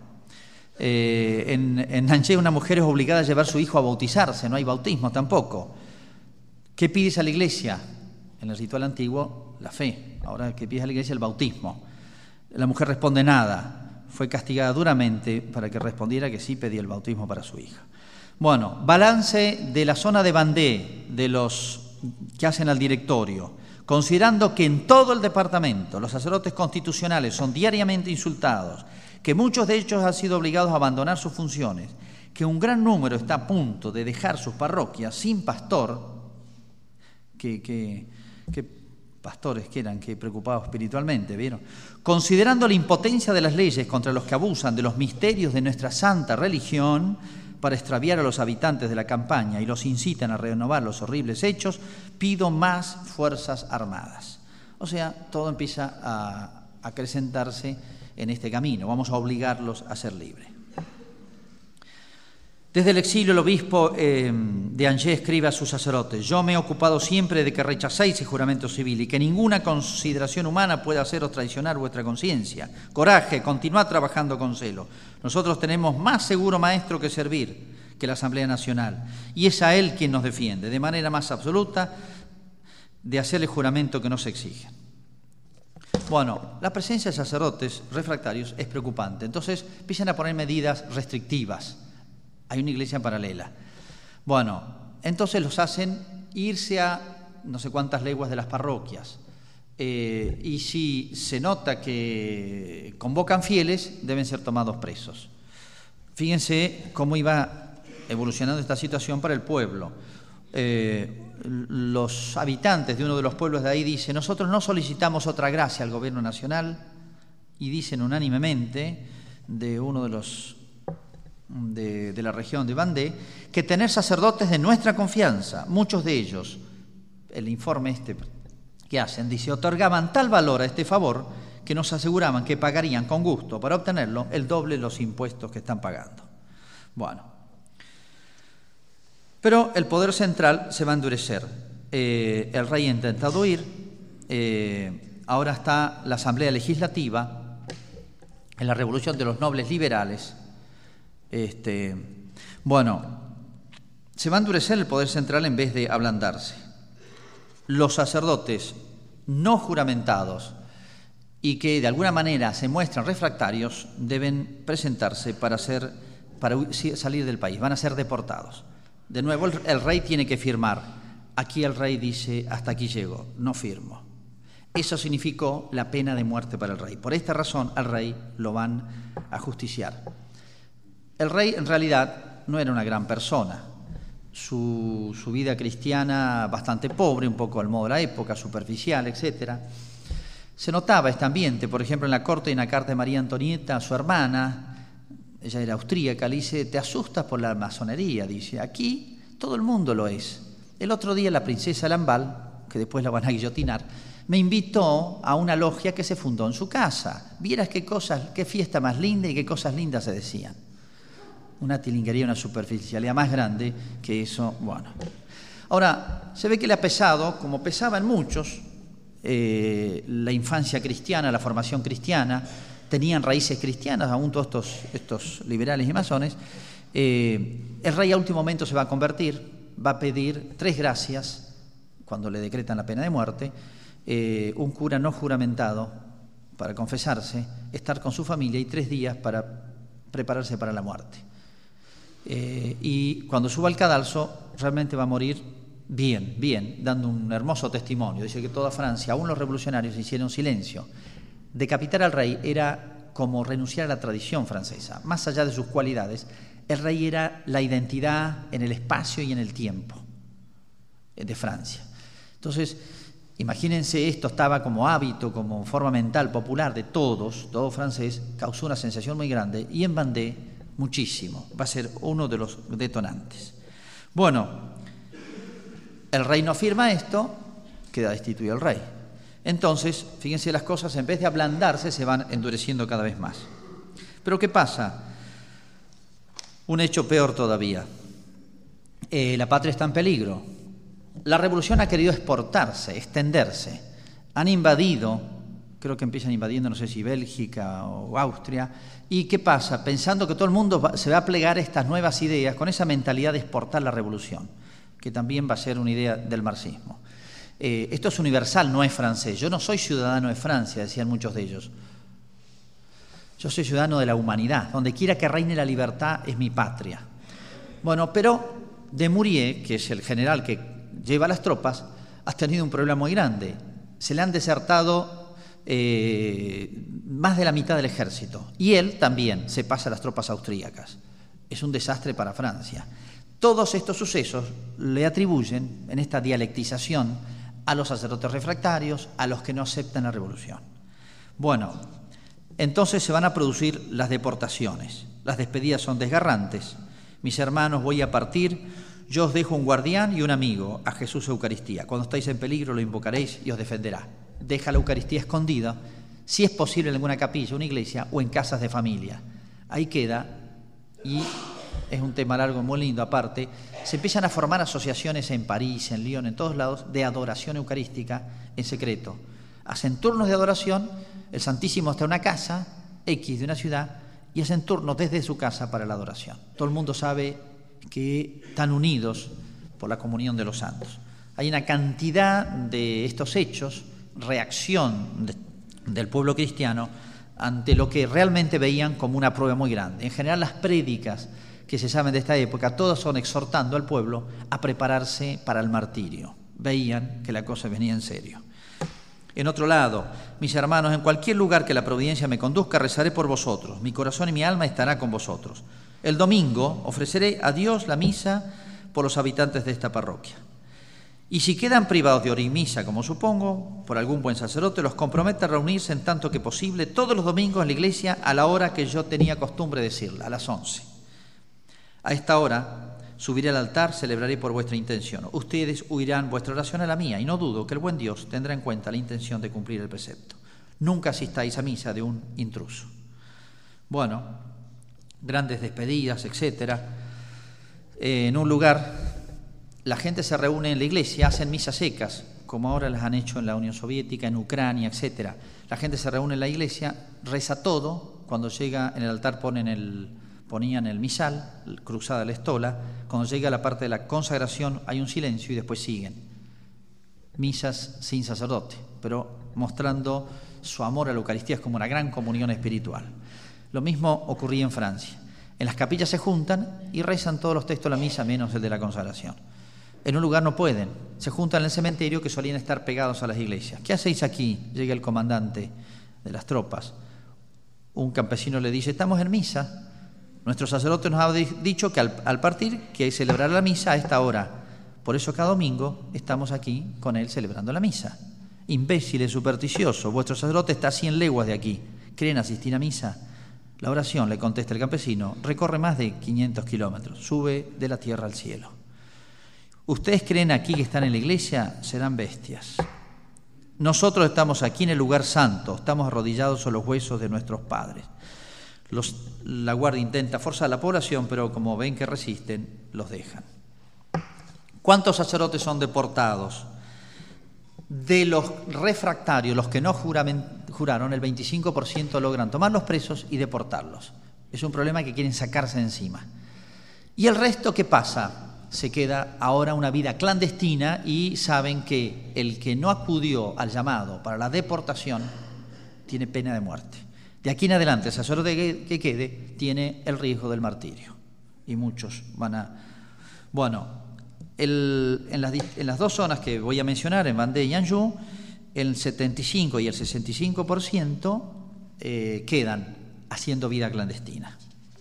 en Nanché una mujer es obligada a llevar a su hijo a bautizarse, no hay bautismo tampoco. ¿Qué pides a la iglesia? En el ritual antiguo, la fe. Ahora, ¿qué pides a la iglesia? El bautismo. La mujer responde nada. Fue castigada duramente para que respondiera que sí pedía el bautismo para su hija. Bueno, balance de la zona de Vendée, de los que hacen al directorio. Considerando que en todo el departamento los sacerdotes constitucionales son diariamente insultados, que muchos de ellos han sido obligados a abandonar sus funciones, que un gran número está a punto de dejar sus parroquias sin pastor, que pastores que eran, que preocupados espiritualmente, ¿vieron? Considerando la impotencia de las leyes contra los que abusan de los misterios de nuestra santa religión para extraviar a los habitantes de la campaña y los incitan a renovar los horribles hechos, pido más fuerzas armadas. O sea, todo empieza a acrecentarse en este camino. Vamos a obligarlos a ser libres. Desde el exilio, el obispo de Angers escribe a sus sacerdotes: yo me he ocupado siempre de que rechacéis el juramento civil y que ninguna consideración humana pueda haceros traicionar vuestra conciencia. Coraje, continuad trabajando con celo. Nosotros tenemos más seguro maestro que servir que la Asamblea Nacional, y es a él quien nos defiende, de manera más absoluta, de hacer el juramento que nos exige. Bueno, la presencia de sacerdotes refractarios es preocupante, entonces empiezan a poner medidas restrictivas. Hay una iglesia paralela. Bueno, entonces los hacen irse a no sé cuántas leguas de las parroquias. Y si se nota que convocan fieles, deben ser tomados presos. Fíjense cómo iba evolucionando esta situación para el pueblo. Los habitantes de uno de los pueblos de ahí dicen: nosotros no solicitamos otra gracia al gobierno nacional, y dicen unánimemente de uno de los de la región de Vendée, que tener sacerdotes de nuestra confianza. Muchos de ellos, el informe que hacen, dice, otorgaban tal valor a este favor que nos aseguraban que pagarían con gusto para obtenerlo el doble de los impuestos que están pagando. Bueno, pero el poder central se va a endurecer. El rey ha intentado huir, ahora está la Asamblea Legislativa, en la revolución de los nobles liberales. Bueno, se va a endurecer el poder central en vez de ablandarse. Los sacerdotes no juramentados y que de alguna manera se muestran refractarios deben presentarse para salir del país, van a ser deportados. De nuevo, el rey tiene que firmar. Aquí el rey dice: hasta aquí llego, no firmo. Eso significó la pena de muerte para el rey. Por esta razón al rey lo van a justiciar. El rey en realidad no era una gran persona. Su vida cristiana bastante pobre, un poco al modo de la época, superficial, etc. Se notaba este ambiente, por ejemplo, en la corte, en la carta de María Antonieta a su hermana, ella era austríaca, le dice: te asustas por la masonería, dice, aquí todo el mundo lo es. El otro día la princesa Lamballe, que después la van a guillotinar, me invitó a una logia que se fundó en su casa. Vieras qué fiesta más linda y qué cosas lindas se decían. Una tilinguería, una superficialidad más grande que eso. Bueno, ahora se ve que le ha pesado, como pesaba en muchos, la infancia cristiana, la formación cristiana, tenían raíces cristianas, aún todos estos liberales y masones. El rey a último momento se va a convertir, va a pedir 3 gracias cuando le decretan la pena de muerte, un cura no juramentado para confesarse, estar con su familia y 3 días para prepararse para la muerte. Y cuando suba al cadalso realmente va a morir bien, dando un hermoso testimonio. Dice que toda Francia, aún los revolucionarios, hicieron silencio. Decapitar al rey era como renunciar a la tradición francesa. Más allá de sus cualidades, el rey era la identidad en el espacio y en el tiempo de Francia. Entonces, imagínense, esto estaba como hábito, como forma mental popular de todo francés, causó una sensación muy grande, y en Vendée muchísimo. Va a ser uno de los detonantes. Bueno, el rey no firma esto, queda destituido el rey. Entonces, fíjense, las cosas en vez de ablandarse se van endureciendo cada vez más. Pero ¿qué pasa? Un hecho peor todavía. La patria está en peligro. La revolución ha querido exportarse, extenderse. Han invadido, creo que empiezan invadiendo, no sé si Bélgica o Austria. ¿Y qué pasa? Pensando que todo el mundo se va a plegar a estas nuevas ideas, con esa mentalidad de exportar la revolución, que también va a ser una idea del marxismo. Esto es universal, no es francés. Yo no soy ciudadano de Francia, decían muchos de ellos. Yo soy ciudadano de la humanidad, donde quiera que reine la libertad es mi patria. Bueno, pero Dumouriez, que es el general que lleva las tropas, ha tenido un problema muy grande. Se le han desertado más de la mitad del ejército. Y él también se pasa a las tropas austríacas. Es un desastre para Francia. Todos estos sucesos le atribuyen, en esta dialectización, a los sacerdotes refractarios, a los que no aceptan la revolución. Bueno, entonces se van a producir las deportaciones. Las despedidas son desgarrantes. Mis hermanos, voy a partir. Yo os dejo un guardián y un amigo, a Jesús Eucaristía. Cuando estáis en peligro lo invocaréis y os defenderá. Deja la Eucaristía escondida, si es posible en alguna capilla, una iglesia o en casas de familia. Ahí queda, y es un tema largo, muy lindo aparte, se empiezan a formar asociaciones en París, en Lyon, en todos lados, de adoración eucarística en secreto. Hacen turnos de adoración, el Santísimo está en una casa X de una ciudad y hacen turnos desde su casa para la adoración. Todo el mundo sabe que están unidos por la comunión de los santos. Hay una cantidad de estos hechos, reacción del pueblo cristiano ante lo que realmente veían como una prueba muy grande. En general, las prédicas que se saben de esta época, todas son exhortando al pueblo a prepararse para el martirio. Veían que la cosa venía en serio. En otro lado, mis hermanos, en cualquier lugar que la providencia me conduzca, rezaré por vosotros. Mi corazón y mi alma estará con vosotros. El domingo ofreceré a Dios la misa por los habitantes de esta parroquia. Y si quedan privados de hora y misa, como supongo, por algún buen sacerdote, los compromete a reunirse en tanto que posible todos los domingos en la iglesia a la hora que yo tenía costumbre decirla, a las 11. A esta hora subiré al altar, celebraré por vuestra intención. Ustedes huirán vuestra oración a la mía, y no dudo que el buen Dios tendrá en cuenta la intención de cumplir el precepto. Nunca asistáis a misa de un intruso. Bueno, grandes despedidas, etc. En un lugar, la gente se reúne en la iglesia, hacen misas secas, como ahora las han hecho en la Unión Soviética, en Ucrania, etc. La gente se reúne en la iglesia, reza todo, cuando llega en el altar ponían el misal, cruzada la estola, cuando llega la parte de la consagración hay un silencio y después siguen. Misas sin sacerdote, pero mostrando su amor a la Eucaristía es como una gran comunión espiritual. Lo mismo ocurría en Francia. En las capillas se juntan y rezan todos los textos de la misa menos el de la consagración. En un lugar no pueden, se juntan en el cementerio que solían estar pegados a las iglesias. ¿Qué hacéis aquí? Llega el comandante de las tropas. Un campesino le dice, estamos en misa. Nuestro sacerdote nos ha dicho que al partir que hay que celebrar la misa a esta hora. Por eso cada domingo estamos aquí con él celebrando la misa. Imbéciles, supersticiosos, vuestro sacerdote está a 100 leguas de aquí. ¿Creen asistir a misa? La oración, le contesta el campesino, recorre más de 500 kilómetros, sube de la tierra al cielo. Ustedes creen aquí que están en la iglesia, serán bestias. Nosotros estamos aquí en el lugar santo, estamos arrodillados a los huesos de nuestros padres. La guardia intenta forzar a la población, pero como ven que resisten, los dejan. ¿Cuántos sacerdotes son deportados? De los refractarios, los que no juraron, el 25% logran tomarlos presos y deportarlos. Es un problema que quieren sacarse de encima. ¿Y el resto qué pasa? Se queda ahora una vida clandestina y saben que el que no acudió al llamado para la deportación tiene pena de muerte. De aquí en adelante, el sacerdote que quede tiene el riesgo del martirio. Y muchos van a... Bueno, en las dos zonas que voy a mencionar, en Vendée y Anjou, el 75 y el 65% quedan haciendo vida clandestina.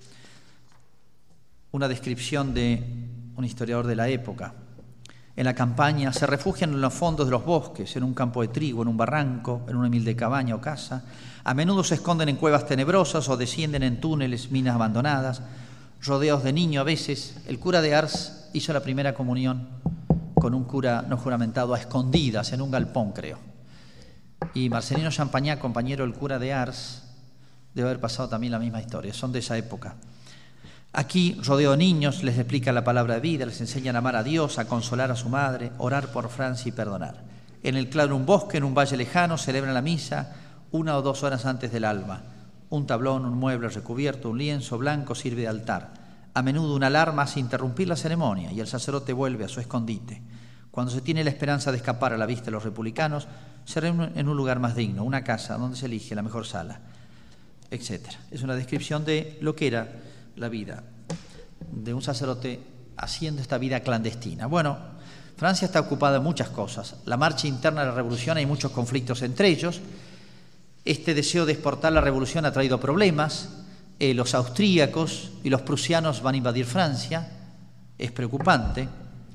Una descripción de un historiador de la época. En la campaña se refugian en los fondos de los bosques, en un campo de trigo, en un barranco, en una humilde cabaña o casa. A menudo se esconden en cuevas tenebrosas o descienden en túneles, minas abandonadas, rodeados de niños a veces. El cura de Ars hizo la primera comunión con un cura no juramentado a escondidas en un galpón, creo. Y Marcelino Champagnat, compañero del cura de Ars, debe haber pasado también la misma historia. Son de esa época. Aquí, rodeado de niños, les explica la palabra de vida, les enseñan a amar a Dios, a consolar a su madre, orar por Francia y perdonar. En el claro de un bosque, en un valle lejano, celebran la misa 1 o 2 horas antes del alba. Un tablón, un mueble recubierto, un lienzo blanco sirve de altar. A menudo una alarma hace interrumpir la ceremonia y el sacerdote vuelve a su escondite. Cuando se tiene la esperanza de escapar a la vista de los republicanos, se reúnen en un lugar más digno, una casa donde se elige la mejor sala. etc. Es una descripción de lo que era la vida de un sacerdote haciendo esta vida clandestina. Bueno, Francia está ocupada en muchas cosas. La marcha interna de la revolución, hay muchos conflictos entre ellos. Este deseo de exportar la revolución ha traído problemas. Los austríacos y los prusianos van a invadir Francia. Es preocupante.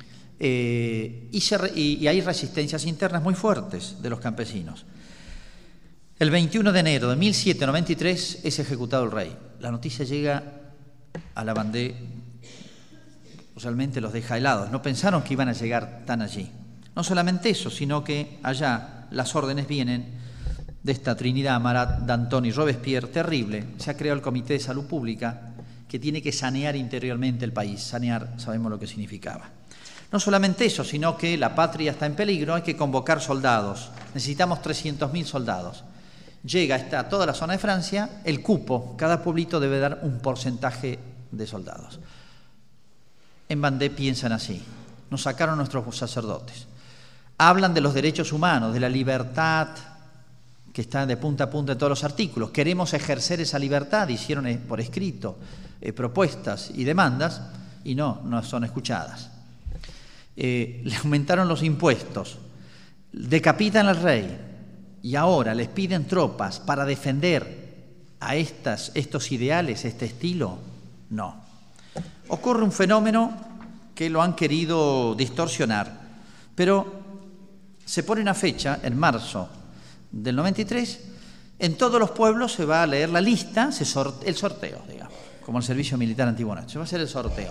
Y hay resistencias internas muy fuertes de los campesinos. El 21 de enero de 1793 es ejecutado el rey. La noticia llega a la Vendée, realmente los deja helados. No pensaron que iban a llegar tan allí. No solamente eso, sino que allá las órdenes vienen de esta Trinidad, Marat, Danton y Robespierre, terrible. Se ha creado el Comité de Salud Pública que tiene que sanear interiormente el país. Sanear, sabemos lo que significaba. No solamente eso, sino que la patria está en peligro, hay que convocar soldados. Necesitamos 300.000 soldados. Llega hasta toda la zona de Francia, el cupo, cada pueblito debe dar un porcentaje de soldados. En Vendée piensan así, nos sacaron nuestros sacerdotes. Hablan de los derechos humanos, de la libertad, que está de punta a punta en todos los artículos. Queremos ejercer esa libertad, hicieron por escrito propuestas y demandas, y no son escuchadas. Le aumentaron los impuestos, decapitan al rey, y ahora les piden tropas para defender a estos ideales, este estilo. No. Ocurre un fenómeno que lo han querido distorsionar, pero se pone una fecha, en marzo del 93, en todos los pueblos se va a leer la lista, el sorteo, digamos, como el servicio militar antiguo, se va a hacer el sorteo.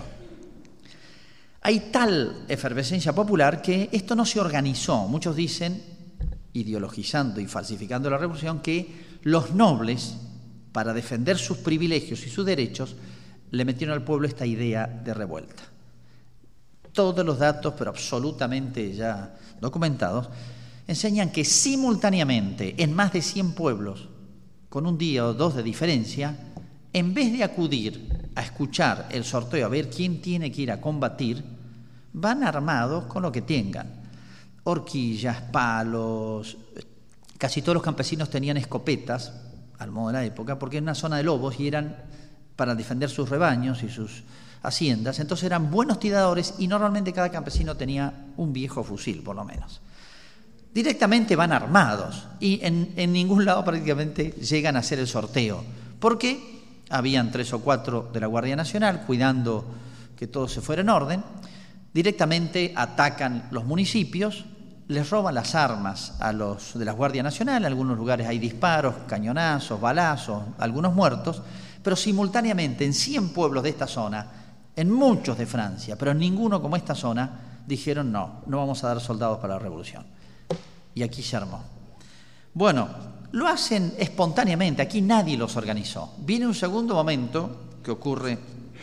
Hay tal efervescencia popular que esto no se organizó. Muchos dicen, ideologizando y falsificando la revolución, que los nobles, para defender sus privilegios y sus derechos, le metieron al pueblo esta idea de revuelta. Todos los datos, pero absolutamente ya documentados, enseñan que simultáneamente en más de 100 pueblos, con un día o dos de diferencia, en vez de acudir a escuchar el sorteo, a ver quién tiene que ir a combatir, van armados con lo que tengan. Horquillas, palos, casi todos los campesinos tenían escopetas, al modo de la época, porque era una zona de lobos y eran para defender sus rebaños y sus haciendas, entonces eran buenos tiradores y normalmente cada campesino tenía un viejo fusil, por lo menos. Directamente van armados y en ningún lado prácticamente llegan a hacer el sorteo, porque habían 3 o 4 de la Guardia Nacional cuidando que todo se fuera en orden. Directamente atacan los municipios, les roban las armas a los de la Guardia Nacional. En algunos lugares hay disparos, cañonazos, balazos, algunos muertos, pero simultáneamente en 100 pueblos de esta zona, en muchos de Francia, pero en ninguno como esta zona, dijeron no vamos a dar soldados para la revolución. Y aquí se armó. Bueno, lo hacen espontáneamente, aquí nadie los organizó. Viene un segundo momento que ocurre.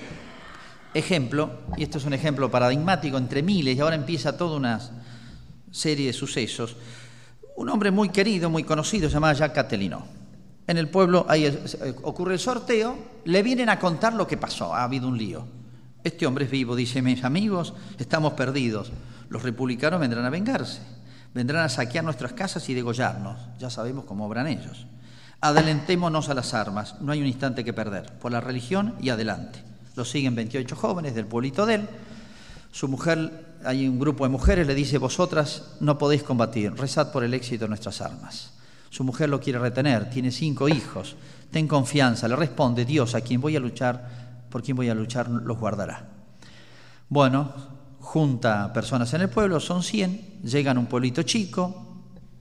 Ejemplo, y esto es un ejemplo paradigmático entre miles, y ahora empieza toda una serie de sucesos. Un hombre muy querido, muy conocido, se llamaba Jacques Catelinot. En el pueblo ocurre el sorteo, le vienen a contar lo que pasó, ha habido un lío. Este hombre es vivo, dice, mis amigos, estamos perdidos. Los republicanos vendrán a vengarse, vendrán a saquear nuestras casas y degollarnos. Ya sabemos cómo obran ellos. Adelantémonos a las armas, no hay un instante que perder, por la religión y adelante. Lo siguen 28 jóvenes del pueblito de él. Su mujer, hay un grupo de mujeres, le dice, vosotras no podéis combatir, rezad por el éxito de nuestras armas. Su mujer lo quiere retener, tiene 5 hijos, ten confianza, le responde, Dios, a quien voy a luchar, por quien voy a luchar, los guardará. Bueno, junta personas en el pueblo, son 100, llegan a un pueblito chico,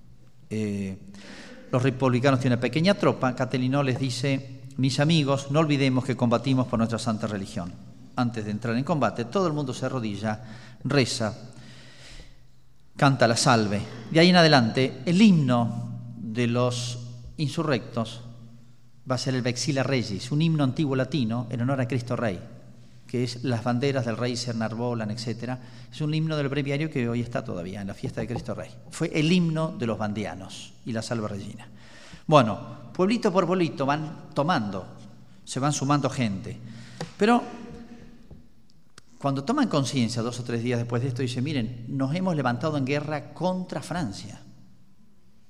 los republicanos tienen una pequeña tropa, Catelinot les dice, mis amigos, no olvidemos que combatimos por nuestra santa religión. Antes de entrar en combate, todo el mundo se arrodilla, reza, canta la salve. De ahí en adelante, el himno de los insurrectos va a ser el Vexilla Regis, un himno antiguo latino en honor a Cristo Rey, que es las banderas del rey se enarbolan, etc. Es un himno del breviario que hoy está todavía en la fiesta de Cristo Rey. Fue el himno de los vandeanos y la Salve Regina. Bueno, pueblito por pueblito van tomando, se van sumando gente. Pero cuando toman conciencia 2 o 3 días después de esto, dicen, miren, nos hemos levantado en guerra contra Francia.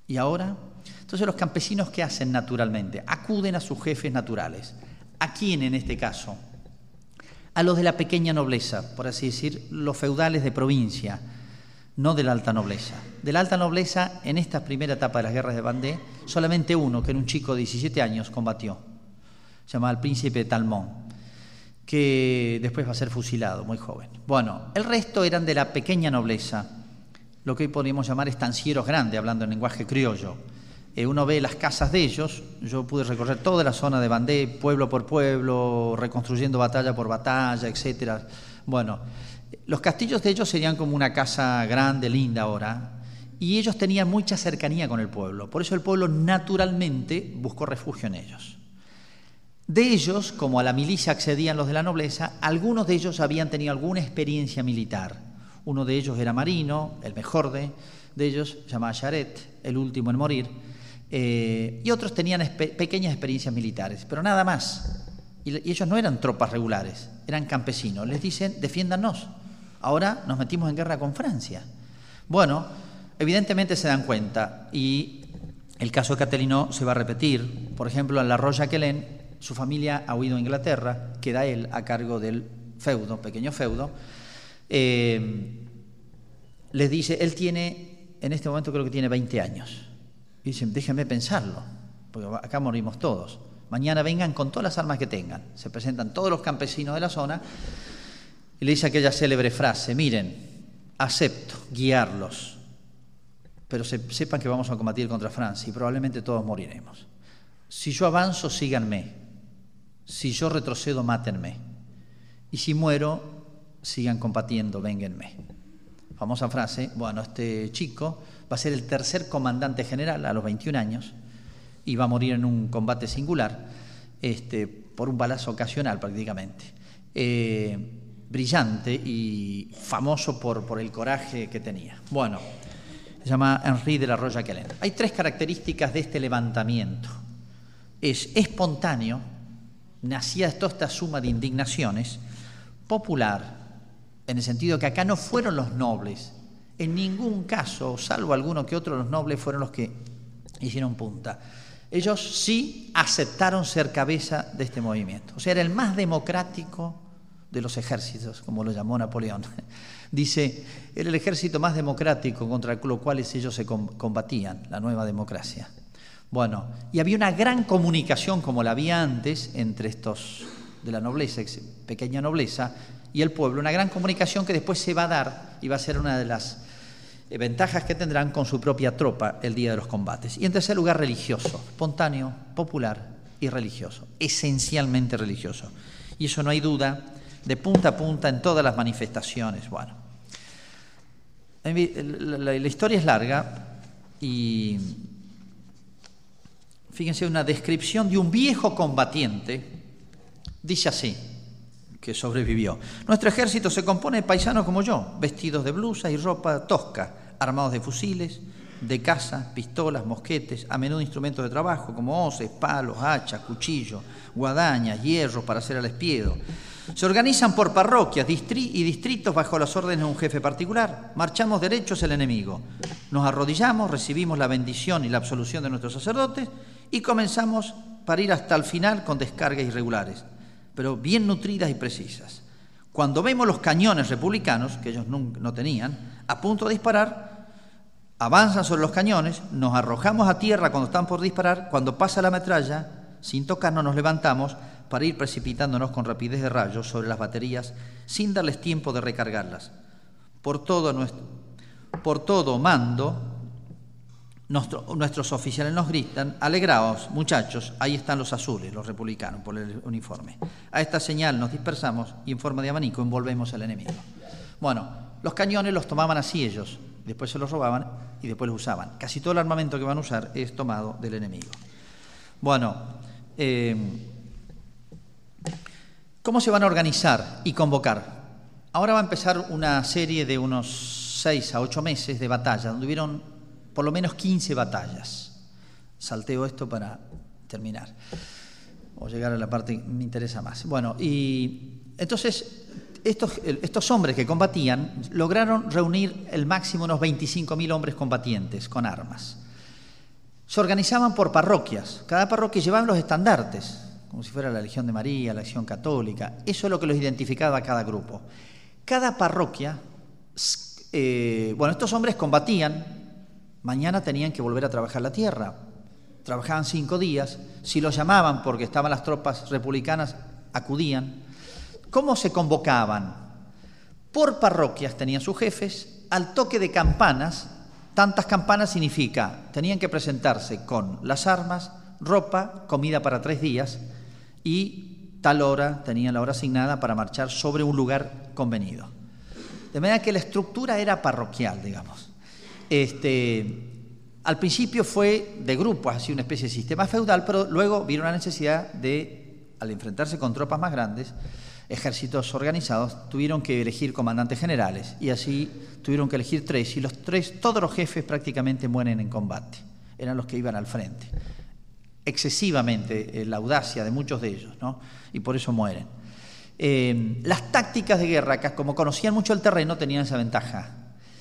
¿Y ahora? Entonces los campesinos, ¿qué hacen naturalmente? Acuden a sus jefes naturales. ¿A quién en este caso? A los de la pequeña nobleza, por así decir, los feudales de provincia, no de la alta nobleza. De la alta nobleza, en esta primera etapa de las guerras de Vendée, solamente uno, que era un chico de 17 años, combatió. Se llamaba el príncipe de Talmont, que después va a ser fusilado, muy joven. Bueno, el resto eran de la pequeña nobleza, lo que hoy podríamos llamar estancieros grandes, hablando en lenguaje criollo. Uno ve las casas de ellos. Yo pude recorrer toda la zona de Vendée, pueblo por pueblo, reconstruyendo batalla por batalla, etc. Bueno, los castillos de ellos serían como una casa grande, linda ahora, y ellos tenían mucha cercanía con el pueblo. Por eso el pueblo naturalmente buscó refugio en ellos. De ellos, como a la milicia accedían los de la nobleza, algunos de ellos habían tenido alguna experiencia militar. Uno de ellos era marino, el mejor de ellos, se llamaba Charette, el último en morir. Y otros tenían pequeñas experiencias militares, pero nada más. Y ellos no eran tropas regulares, eran campesinos. Les dicen, defiéndannos. Ahora nos metimos en guerra con Francia. Bueno, evidentemente se dan cuenta, y el caso de Catelinot se va a repetir. Por ejemplo, en la Roche-Jacquelin, su familia ha huido a Inglaterra, queda él a cargo del feudo, pequeño feudo. Les dice, él tiene, en este momento creo que tiene 20 años. Y dicen, déjenme pensarlo, porque acá morimos todos. Mañana vengan con todas las armas que tengan. Se presentan todos los campesinos de la zona y le dice aquella célebre frase, miren, acepto guiarlos, pero sepan que vamos a combatir contra Francia y probablemente todos moriremos. Si yo avanzo, síganme. Si yo retrocedo, mátenme. Y si muero, sigan combatiendo, vénganme. Famosa frase. Bueno, este chico va a ser el tercer comandante general a los 21 años y va a morir en un combate singular, por un balazo ocasional prácticamente. Brillante y famoso por el coraje que tenía. Bueno, se llama Henri de la Roche-Jacquelin. Hay 3 características de este levantamiento. Es espontáneo, nacía de toda esta suma de indignaciones, popular, en el sentido que acá no fueron los nobles, en ningún caso, salvo alguno que otro, los nobles fueron los que hicieron punta. Ellos sí aceptaron ser cabeza de este movimiento. O sea, era el más democrático de los ejércitos, como lo llamó Napoleón. Dice, era el ejército más democrático contra lo cual ellos se combatían, la nueva democracia. Bueno, y había una gran comunicación, como la había antes, entre estos de la nobleza, pequeña nobleza, y el pueblo, una gran comunicación que después se va a dar y va a ser una de las ventajas que tendrán con su propia tropa el día de los combates. Y en tercer lugar, religioso, espontáneo, popular y religioso, esencialmente religioso. Y eso no hay duda, de punta a punta en todas las manifestaciones. Bueno, la historia es larga y fíjense, una descripción de un viejo combatiente, dice así, que sobrevivió. Nuestro ejército se compone de paisanos como yo, vestidos de blusa y ropa tosca, armados de fusiles, de caza, pistolas, mosquetes, a menudo instrumentos de trabajo como hoces, palos, hachas, cuchillos, guadañas, hierros para hacer al espiedo. Se organizan por parroquias y distritos bajo las órdenes de un jefe particular. Marchamos derechos al enemigo. Nos arrodillamos, recibimos la bendición y la absolución de nuestros sacerdotes y comenzamos para ir hasta el final con descargas irregulares, pero bien nutridas y precisas. Cuando vemos los cañones republicanos, que ellos no tenían, a punto de disparar, avanzan sobre los cañones, nos arrojamos a tierra cuando están por disparar, cuando pasa la metralla, sin tocarnos nos levantamos para ir precipitándonos con rapidez de rayos sobre las baterías sin darles tiempo de recargarlas. Por todo mando, nuestros oficiales nos gritan, alegraos, muchachos, ahí están los azules, los republicanos, por el uniforme. A esta señal nos dispersamos y en forma de abanico envolvemos al enemigo. Bueno, los cañones los tomaban así ellos, después se los robaban y después los usaban. Casi todo el armamento que van a usar es tomado del enemigo. Bueno, ¿cómo se van a organizar y convocar? Ahora va a empezar una serie de unos 6 a 8 meses de batalla, donde hubieron por lo menos 15 batallas. Salteo esto para terminar, o llegar a la parte que me interesa más. Bueno, y entonces estos hombres que combatían lograron reunir el máximo unos 25.000 hombres combatientes con armas. Se organizaban por parroquias. Cada parroquia llevaba los estandartes, como si fuera la Legión de María, la Acción Católica. Eso es lo que los identificaba a cada grupo. Cada parroquia, estos hombres combatían, mañana tenían que volver a trabajar la tierra. Trabajaban 5 días. Si los llamaban porque estaban las tropas republicanas, acudían. ¿Cómo se convocaban? Por parroquias tenían sus jefes, al toque de campanas. Tantas campanas significa, tenían que presentarse con las armas, ropa, comida para 3 días y tal hora, tenían la hora asignada para marchar sobre un lugar convenido. De manera que la estructura era parroquial, digamos. Al principio fue de grupos, así una especie de sistema feudal, pero luego vieron la necesidad de, al enfrentarse con tropas más grandes, ejércitos organizados, tuvieron que elegir comandantes generales y así tuvieron que elegir 3 y todos los jefes prácticamente mueren en combate, eran los que iban al frente. Excesivamente la audacia de muchos de ellos, ¿no? Y por eso mueren. Las tácticas de guerra, como conocían mucho el terreno, tenían esa ventaja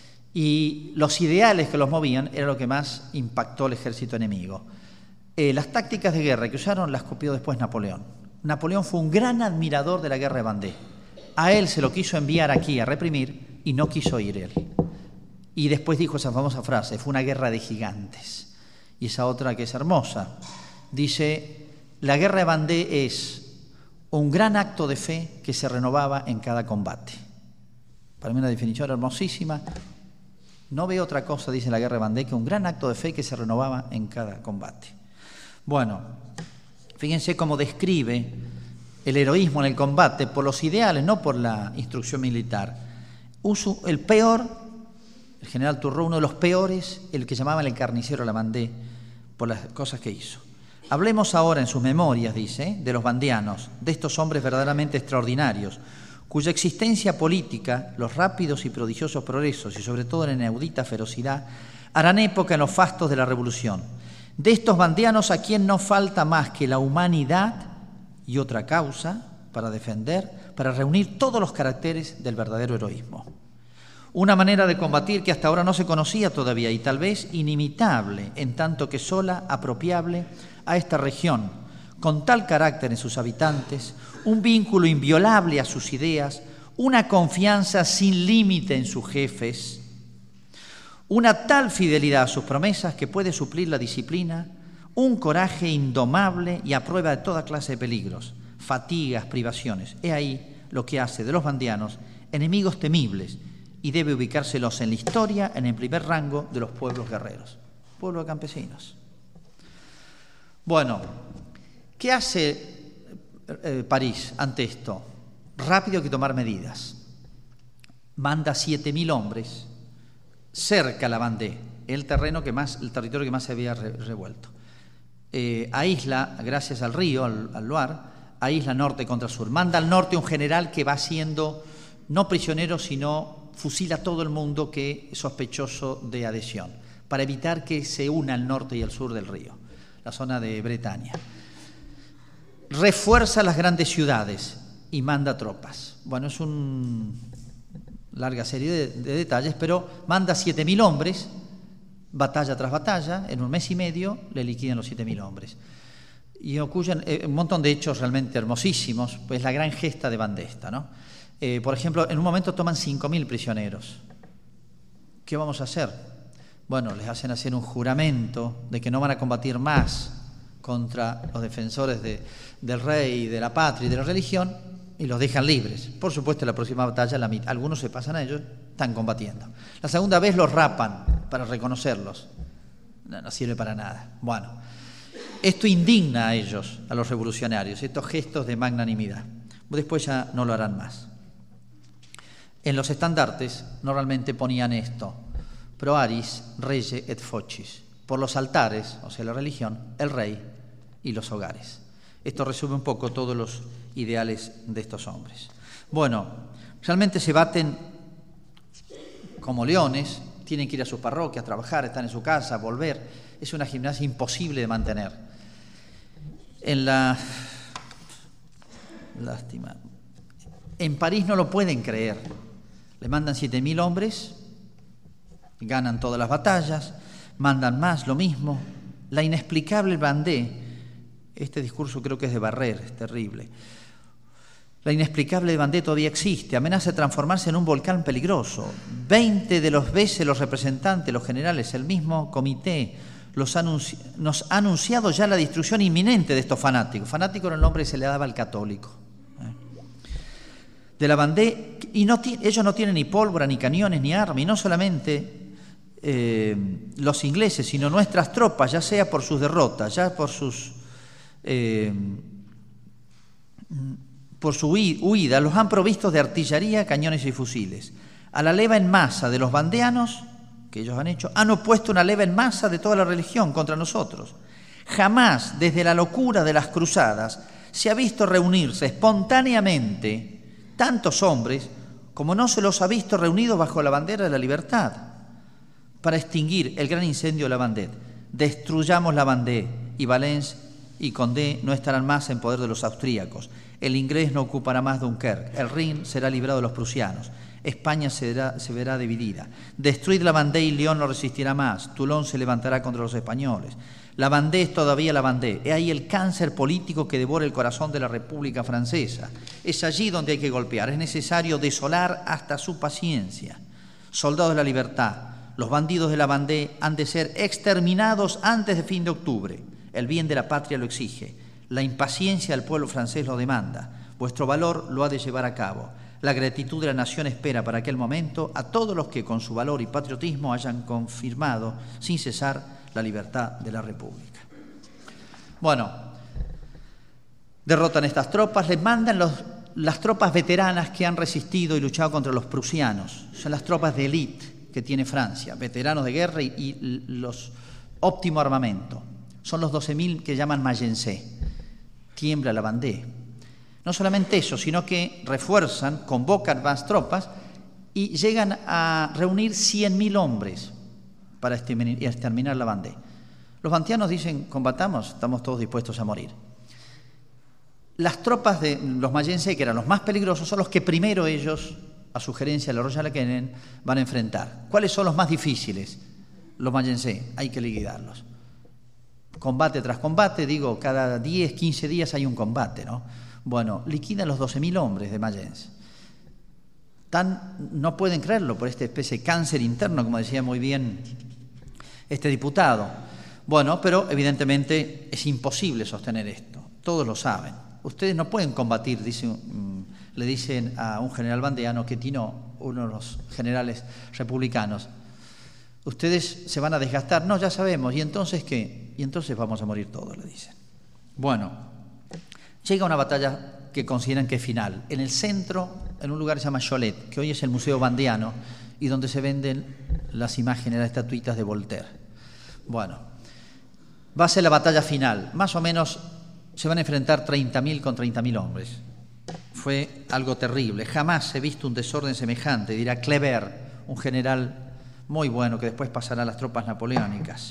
y los ideales que los movían era lo que más impactó al ejército enemigo. Las tácticas de guerra que usaron las copió después Napoleón. Napoleón fue un gran admirador de la guerra de Vendée. A él se lo quiso enviar aquí a reprimir y no quiso ir él. Y después dijo esa famosa frase, fue una guerra de gigantes. Y esa otra que es hermosa, dice, la guerra de Vendée es un gran acto de fe que se renovaba en cada combate. Para mí una definición hermosísima. No veo otra cosa, dice la guerra de Vendée, que un gran acto de fe que se renovaba en cada combate. Bueno, fíjense cómo describe el heroísmo en el combate por los ideales, no por la instrucción militar. El peor, el general Turreau, uno de los peores, el que llamaban el carnicero la Vendée, por las cosas que hizo. Hablemos ahora en sus memorias, dice, de los vandeanos, de estos hombres verdaderamente extraordinarios, cuya existencia política, los rápidos y prodigiosos progresos y sobre todo la inaudita ferocidad, harán época en los fastos de la Revolución. De estos vandeanos a quien no falta más que la humanidad y otra causa para defender, para reunir todos los caracteres del verdadero heroísmo. Una manera de combatir que hasta ahora no se conocía todavía y tal vez inimitable, en tanto que sola apropiable a esta región, con tal carácter en sus habitantes, un vínculo inviolable a sus ideas, una confianza sin límite en sus jefes, una tal fidelidad a sus promesas que puede suplir la disciplina, un coraje indomable y a prueba de toda clase de peligros, fatigas, privaciones. He ahí lo que hace de los vandeanos enemigos temibles y debe ubicárselos en la historia en el primer rango de los pueblos guerreros, pueblos campesinos. Bueno, ¿qué hace París ante esto? Rápido hay que tomar medidas. Manda 7.000 hombres cerca la Vendée, el territorio que más se había revuelto. Aísla, gracias al río, al Loire, aísla norte contra sur. Manda al norte un general que va siendo no prisionero, sino fusila a todo el mundo que es sospechoso de adhesión, para evitar que se una el norte y el sur del río, la zona de Bretaña. Refuerza las grandes ciudades y manda tropas. Bueno, es una larga serie de detalles, pero manda 7.000 hombres, batalla tras batalla, en un mes y medio le liquidan los 7.000 hombres. Y ocurren un montón de hechos realmente hermosísimos, pues la gran gesta de Vendée, ¿no? Por ejemplo, en un momento toman 5.000 prisioneros. ¿Qué vamos a hacer? Bueno, les hacen hacer un juramento de que no van a combatir más contra los defensores del rey, de la patria y de la religión, y los dejan libres. Por supuesto, en la próxima batalla, algunos se pasan a ellos, están combatiendo. La segunda vez los rapan para reconocerlos. No sirve para nada. Bueno, esto indigna a ellos, a los revolucionarios, estos gestos de magnanimidad. Después ya no lo harán más. En los estandartes normalmente ponían esto: pro aris, rege et focis. Por los altares, o sea, la religión, el rey y los hogares. Esto resume un poco todos los ideales de estos hombres. Bueno, realmente se baten como leones, tienen que ir a sus parroquias, trabajar, estar en su casa, volver. Es una gimnasia imposible de mantener. Lástima. En París no lo pueden creer. Le mandan 7.000 hombres, ganan todas las batallas, mandan más, lo mismo, La inexplicable Vendée, este discurso creo que es de Barrère, es terrible. La inexplicable Vendée todavía existe, amenaza de transformarse en un volcán peligroso. 20 de los veces los representantes, los generales, el mismo comité, nos ha anunciado ya la destrucción inminente de estos fanáticos. Fanático era el nombre que se le daba al católico. De la Vendée, y ellos no tienen ni pólvora, ni cañones, ni armas, y no solamente los ingleses, sino nuestras tropas, ya sea por sus derrotas, ya por su huida, los han provisto de artillería, cañones y fusiles. A la leva en masa de los vandeanos, que ellos han hecho, han opuesto una leva en masa de toda la religión contra nosotros. Jamás, desde la locura de las cruzadas, se ha visto reunirse espontáneamente tantos hombres como no se los ha visto reunidos bajo la bandera de la libertad para extinguir el gran incendio de la Vendée. Destruyamos la Vendée y Valence y Condé no estarán más en poder de los austríacos. El inglés no ocupará más Dunkerque. El Rin será librado de los prusianos. España se verá dividida. Destruid la Vendée y Lyon no resistirá más. Toulon se levantará contra los españoles. La Vendée es todavía la Vendée. Es ahí el cáncer político que devora el corazón de la República Francesa. Es allí donde hay que golpear. Es necesario desolar hasta su paciencia. Soldados de la libertad, los bandidos de la Vendée han de ser exterminados antes de fin de octubre. El bien de la patria lo exige. La impaciencia del pueblo francés lo demanda. Vuestro valor lo ha de llevar a cabo. La gratitud de la nación espera para aquel momento a todos los que con su valor y patriotismo hayan confirmado sin cesar la libertad de la República. Bueno, derrotan estas tropas, les mandan las tropas veteranas que han resistido y luchado contra los prusianos. Son las tropas de élite que tiene Francia, veteranos de guerra y los óptimo armamento. Son los 12.000 que llaman Magenset. Tiembla la Vendée. No solamente eso, sino que refuerzan, convocan más tropas y llegan a reunir 100.000 hombres para exterminar la Vendée. Los vandeanos dicen, combatamos, estamos todos dispuestos a morir. Las tropas de los Magenset, que eran los más peligrosos, son los que primero ellos, a sugerencia de la Royal Academy, van a enfrentar. ¿Cuáles son los más difíciles? Los Magenset, hay que liquidarlos. Combate tras combate, digo, cada 10, 15 días hay un combate, ¿no? Bueno, liquidan los 12.000 hombres de Magenset. No pueden creerlo por esta especie de cáncer interno, como decía muy bien este diputado. Bueno, pero evidentemente es imposible sostener esto. Todos lo saben. Ustedes no pueden combatir, le dicen a un general vandeano que Tinot, uno de los generales republicanos. Ustedes se van a desgastar. No, ya sabemos. ¿Y entonces qué? Y entonces vamos a morir todos, le dicen. Bueno, llega una batalla que consideran que es final. En el centro, en un lugar que se llama Cholet, que hoy es el Museo Vandeano, y donde se venden las imágenes, las estatuitas de Voltaire. Bueno, va a ser la batalla final. Más o menos se van a enfrentar 30.000 con 30.000 hombres. Fue algo terrible. Jamás he visto un desorden semejante, dirá Kleber, un general muy bueno que después pasará a las tropas napoleónicas.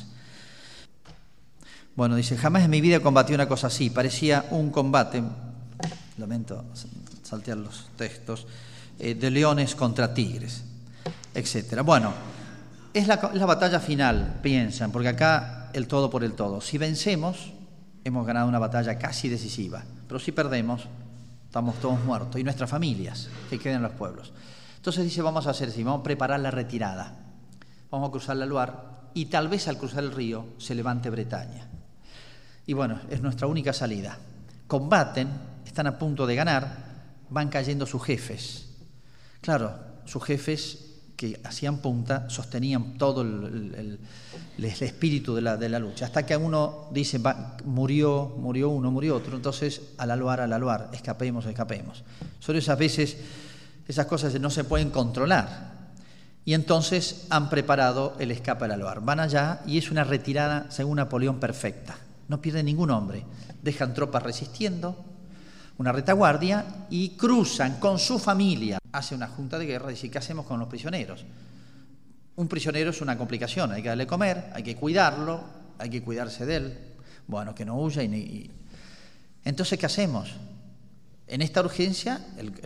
Bueno, dice, jamás en mi vida combatí una cosa así. Parecía un combate, lamento saltear los textos, de leones contra tigres, etc. Bueno, es la batalla final, piensan, porque acá el todo por el todo. Si vencemos, hemos ganado una batalla casi decisiva, pero si perdemos, estamos todos muertos, y nuestras familias que quedan en los pueblos. Entonces dice, vamos a hacer así, vamos a preparar la retirada. Vamos a cruzar la Loire y tal vez al cruzar el río se levante Bretaña. Y bueno, es nuestra única salida. Combaten, están a punto de ganar, van cayendo sus jefes. Claro, sus jefes que hacían punta sostenían todo el espíritu de la lucha. Hasta que uno dice, murió uno, murió otro. Entonces, a la Loire, escapemos. Solo esas veces, esas cosas no se pueden controlar. Y entonces han preparado el escape a la Loire. Van allá y es una retirada, según Napoleón, perfecta. No pierden ningún hombre. Dejan tropas resistiendo, una retaguardia, y cruzan con su familia. Hace una junta de guerra y dice, ¿qué hacemos con los prisioneros? Un prisionero es una complicación. Hay que darle comer, hay que cuidarlo, hay que cuidarse de él. Bueno, que no huya. Entonces, ¿qué hacemos? En esta urgencia,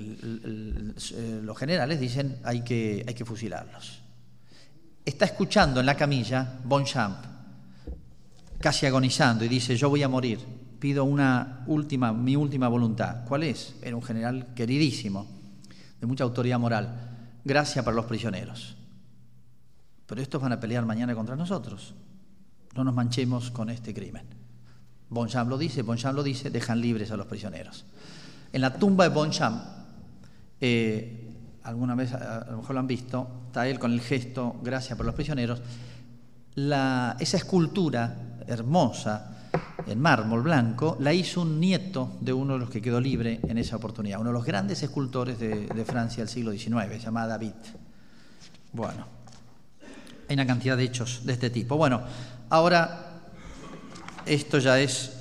los generales dicen hay que fusilarlos. Está escuchando en la camilla Bonchamp, casi agonizando, y dice: yo voy a morir, pido mi última voluntad. ¿Cuál es? Era un general queridísimo, de mucha autoridad moral. Gracia para los prisioneros. Pero estos van a pelear mañana contra nosotros. No nos manchemos con este crimen. Bonchamp lo dice, dejan libres a los prisioneros. En la tumba de Bonchamp, alguna vez a lo mejor lo han visto, está él con el gesto gracia por los prisioneros. Esa escultura hermosa en mármol blanco la hizo un nieto de uno de los que quedó libre en esa oportunidad, uno de los grandes escultores de Francia del siglo XIX, se llama David. Bueno, hay una cantidad de hechos de este tipo. Bueno, ahora esto ya es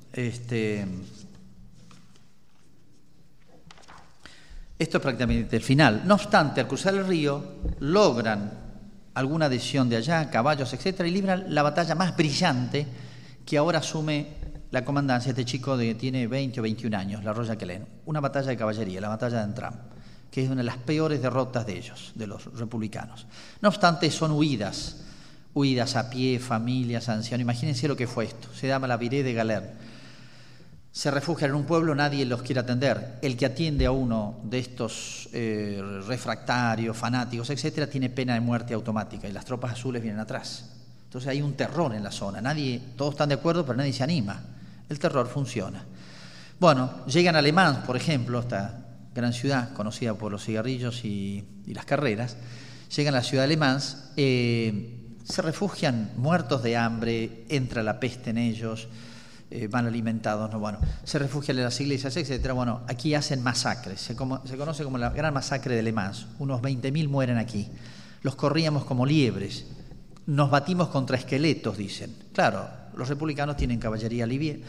esto es prácticamente el final. No obstante, al cruzar el río, logran alguna adhesión de allá, caballos, etcétera, y libran la batalla más brillante, que ahora asume la comandancia este chico que tiene 20 o 21 años, la Roya-Quelen. Una batalla de caballería, la batalla de Antram, que es una de las peores derrotas de ellos, de los republicanos. No obstante, son huidas a pie, familias, ancianos. Imagínense lo que fue esto. Se llama la Virée de Galères. Se refugian en un pueblo, nadie los quiere atender. El que atiende a uno de estos refractarios, fanáticos, etcétera, tiene pena de muerte automática, y las tropas azules vienen atrás. Entonces hay un terror en la zona. Todos están de acuerdo, pero nadie se anima. El terror funciona. Bueno, llegan a Le Mans, por ejemplo, esta gran ciudad conocida por los cigarrillos y las carreras. Llegan a la ciudad de Le Mans, se refugian muertos de hambre, entra la peste en ellos, van alimentados, ¿no? Bueno, se refugian en las iglesias, etcétera. Bueno, aquí hacen masacres, se conoce como la gran masacre de Le Mans. Unos 20.000 mueren aquí. Los corríamos como liebres, nos batimos contra esqueletos, dicen. Claro, los republicanos tienen caballería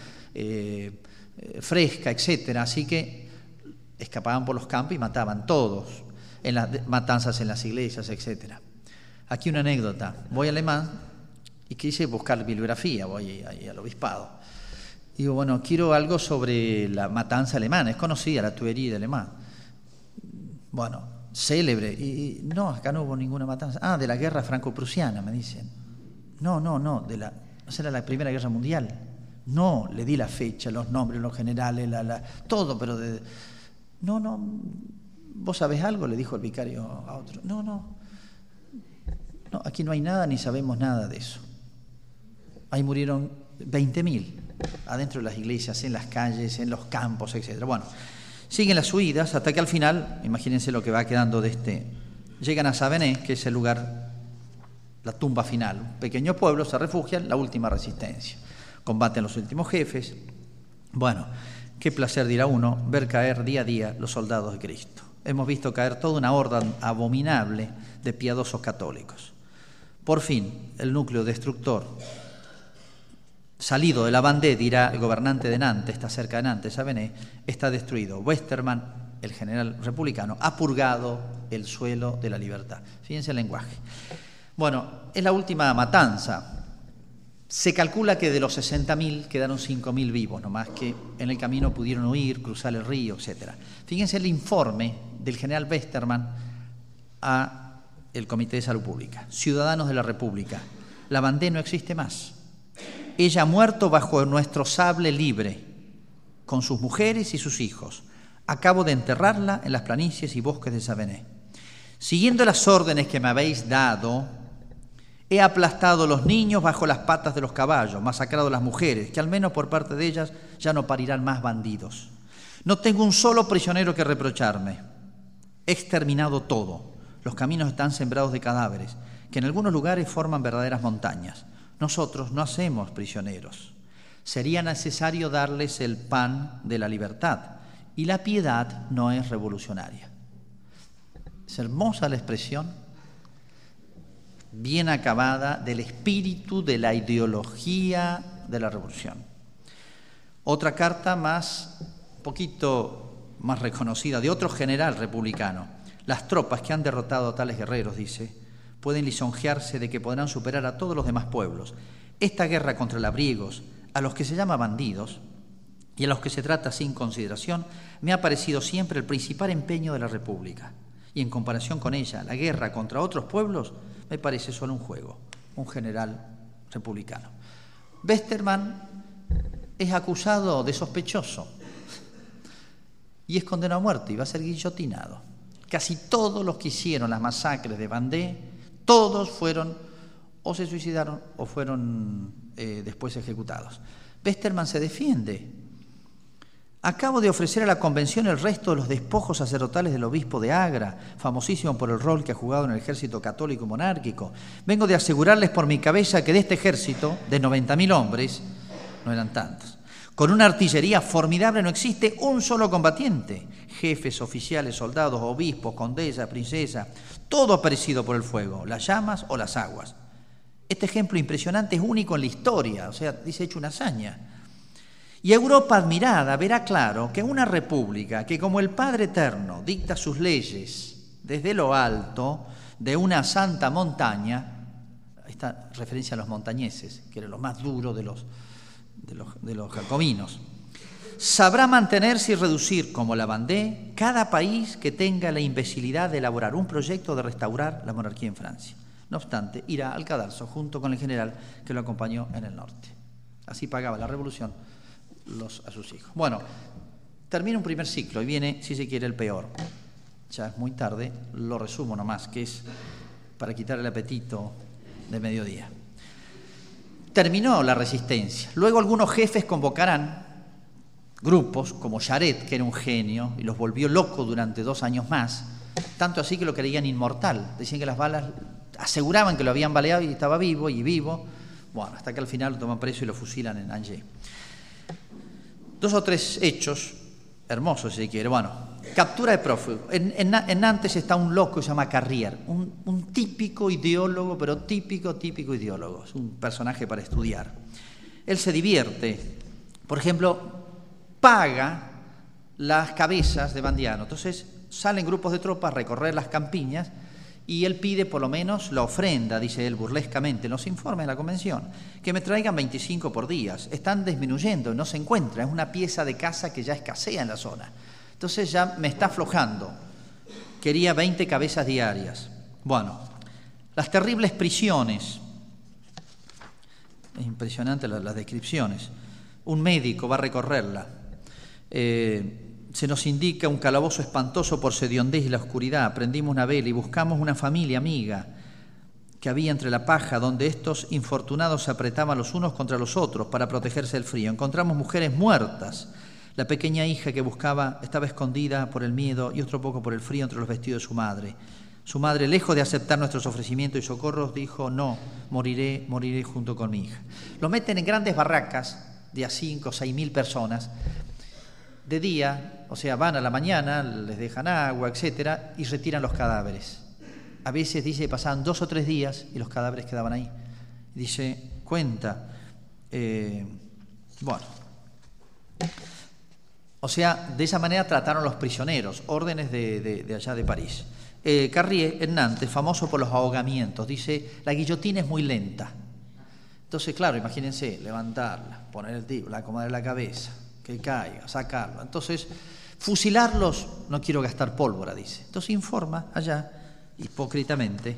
fresca, etcétera, así que escapaban por los campos y mataban todos, en las matanzas en las iglesias, etcétera. Aquí una anécdota. Voy a Le Mans y quise buscar bibliografía, voy ahí al obispado. Digo, bueno, quiero algo sobre la matanza alemana. Es conocida la tuería de Le Mans. Bueno, célebre. Y no, acá no hubo ninguna matanza. Ah, de la guerra franco-prusiana, me dicen. No, ¿no era la Primera Guerra Mundial? No, le di la fecha, los nombres, los generales, todo, pero No, ¿vos sabés algo?, le dijo el vicario a otro. No, aquí no hay nada ni sabemos nada de eso. Ahí murieron 20.000, adentro de las iglesias, en las calles, en los campos, etc. Bueno, siguen las huidas hasta que al final, imagínense lo que va quedando de llegan a Savenay, que es el lugar, la tumba final. Un pequeño pueblo, se refugian, la última resistencia. Combaten los últimos jefes. Bueno, qué placer, dirá uno, ver caer día a día los soldados de Cristo. Hemos visto caer toda una horda abominable de piadosos católicos. Por fin, el núcleo destructor, salido de la Vendée, dirá el gobernante de Nantes, está cerca de Nantes, Savenay, está destruido. Westermann, el general republicano, ha purgado el suelo de la libertad. Fíjense el lenguaje. Bueno, es la última matanza. Se calcula que de los 60.000 quedaron 5.000 vivos, nomás que en el camino pudieron huir, cruzar el río, etc. Fíjense el informe del general Westermann a el Comité de Salud Pública. Ciudadanos de la República, la Vendée no existe más. Ella ha muerto bajo nuestro sable libre, con sus mujeres y sus hijos. Acabo de enterrarla en las planicies y bosques de Savenay. Siguiendo las órdenes que me habéis dado, he aplastado a los niños bajo las patas de los caballos, masacrado a las mujeres, que al menos por parte de ellas ya no parirán más bandidos. No tengo un solo prisionero que reprocharme. He exterminado todo. Los caminos están sembrados de cadáveres, que en algunos lugares forman verdaderas montañas. Nosotros no hacemos prisioneros. Sería necesario darles el pan de la libertad, y la piedad no es revolucionaria. Es hermosa la expresión, bien acabada, del espíritu de la ideología de la revolución. Otra carta un poquito más reconocida, de otro general republicano. Las tropas que han derrotado a tales guerreros, dice, pueden lisonjearse de que podrán superar a todos los demás pueblos. Esta guerra contra labriegos, a los que se llama bandidos y a los que se trata sin consideración, me ha parecido siempre el principal empeño de la República. Y en comparación con ella, la guerra contra otros pueblos me parece solo un juego. Un general republicano. Westermann es acusado de sospechoso y es condenado a muerte y va a ser guillotinado. Casi todos los que hicieron las masacres de Vendée, todos fueron o se suicidaron o fueron después ejecutados. Westermann se defiende. Acabo de ofrecer a la convención el resto de los despojos sacerdotales del obispo de Agra, famosísimo por el rol que ha jugado en el ejército católico monárquico. Vengo de asegurarles por mi cabeza que de este ejército, de 90.000 hombres, no eran tantos, con una artillería formidable no existe un solo combatiente. Jefes, oficiales, soldados, obispos, condesas, princesas, todo ha perecido por el fuego, las llamas o las aguas. Este ejemplo impresionante es único en la historia, o sea, dice hecho una hazaña. Y Europa admirada verá claro que una república que como el Padre Eterno dicta sus leyes desde lo alto de una santa montaña, esta referencia a los montañeses, que era lo más duro de los jacobinos, sabrá mantenerse y reducir como la Vendée cada país que tenga la imbecilidad de elaborar un proyecto de restaurar la monarquía en Francia. No obstante, irá al cadalso junto con el general que lo acompañó en el norte. Así pagaba la revolución a sus hijos. Bueno, termina un primer ciclo y viene, si se quiere, el peor. Ya es muy tarde, lo resumo nomás, que es para quitar el apetito de mediodía. Terminó la resistencia. Luego algunos jefes convocarán grupos como Jaret, que era un genio, y los volvió locos durante 2 años más, tanto así que lo creían inmortal. Decían que las balas aseguraban que lo habían baleado y estaba vivo y vivo. Bueno, hasta que al final lo toman preso y lo fusilan en Angers. 2 o 3 hechos hermosos, si se quiere. Bueno, captura de prófugos. En Nantes está un loco que se llama Carrier, un típico ideólogo, pero típico ideólogo. Es un personaje para estudiar. Él se divierte. Por ejemplo, paga las cabezas de Bandiano. Entonces salen grupos de tropas a recorrer las campiñas y él pide por lo menos la ofrenda, dice él burlescamente en los informes de la convención, que me traigan 25 por día. Están disminuyendo, no se encuentra, es una pieza de caza que ya escasea en la zona. Entonces ya me está aflojando. Quería 20 cabezas diarias. Bueno, las terribles prisiones. Es impresionante las descripciones. Un médico va a recorrerla. Se nos indica un calabozo espantoso por su hediondez y la oscuridad. Prendimos una vela y buscamos una familia amiga que había entre la paja, donde estos infortunados se apretaban los unos contra los otros para protegerse del frío. Encontramos mujeres muertas. La pequeña hija que buscaba estaba escondida por el miedo y otro poco por el frío entre los vestidos de su madre. Su madre, lejos de aceptar nuestros ofrecimientos y socorros, dijo: no, moriré junto con mi hija. Los meten en grandes barracas de a 5 o 6.000 personas. De día, o sea, van a la mañana, les dejan agua, etcétera, y retiran los cadáveres. A veces, dice, pasaban 2 o 3 días y los cadáveres quedaban ahí. Dice, cuenta, bueno, o sea, de esa manera trataron los prisioneros, órdenes de allá de París. Carrier, en Nantes, famoso por los ahogamientos, dice, la guillotina es muy lenta. Entonces, claro, imagínense, levantarla, poner el tiro, acomodar la cabeza, que caiga, sacarlo. Entonces, fusilarlos, no quiero gastar pólvora, dice. Entonces informa allá, hipócritamente,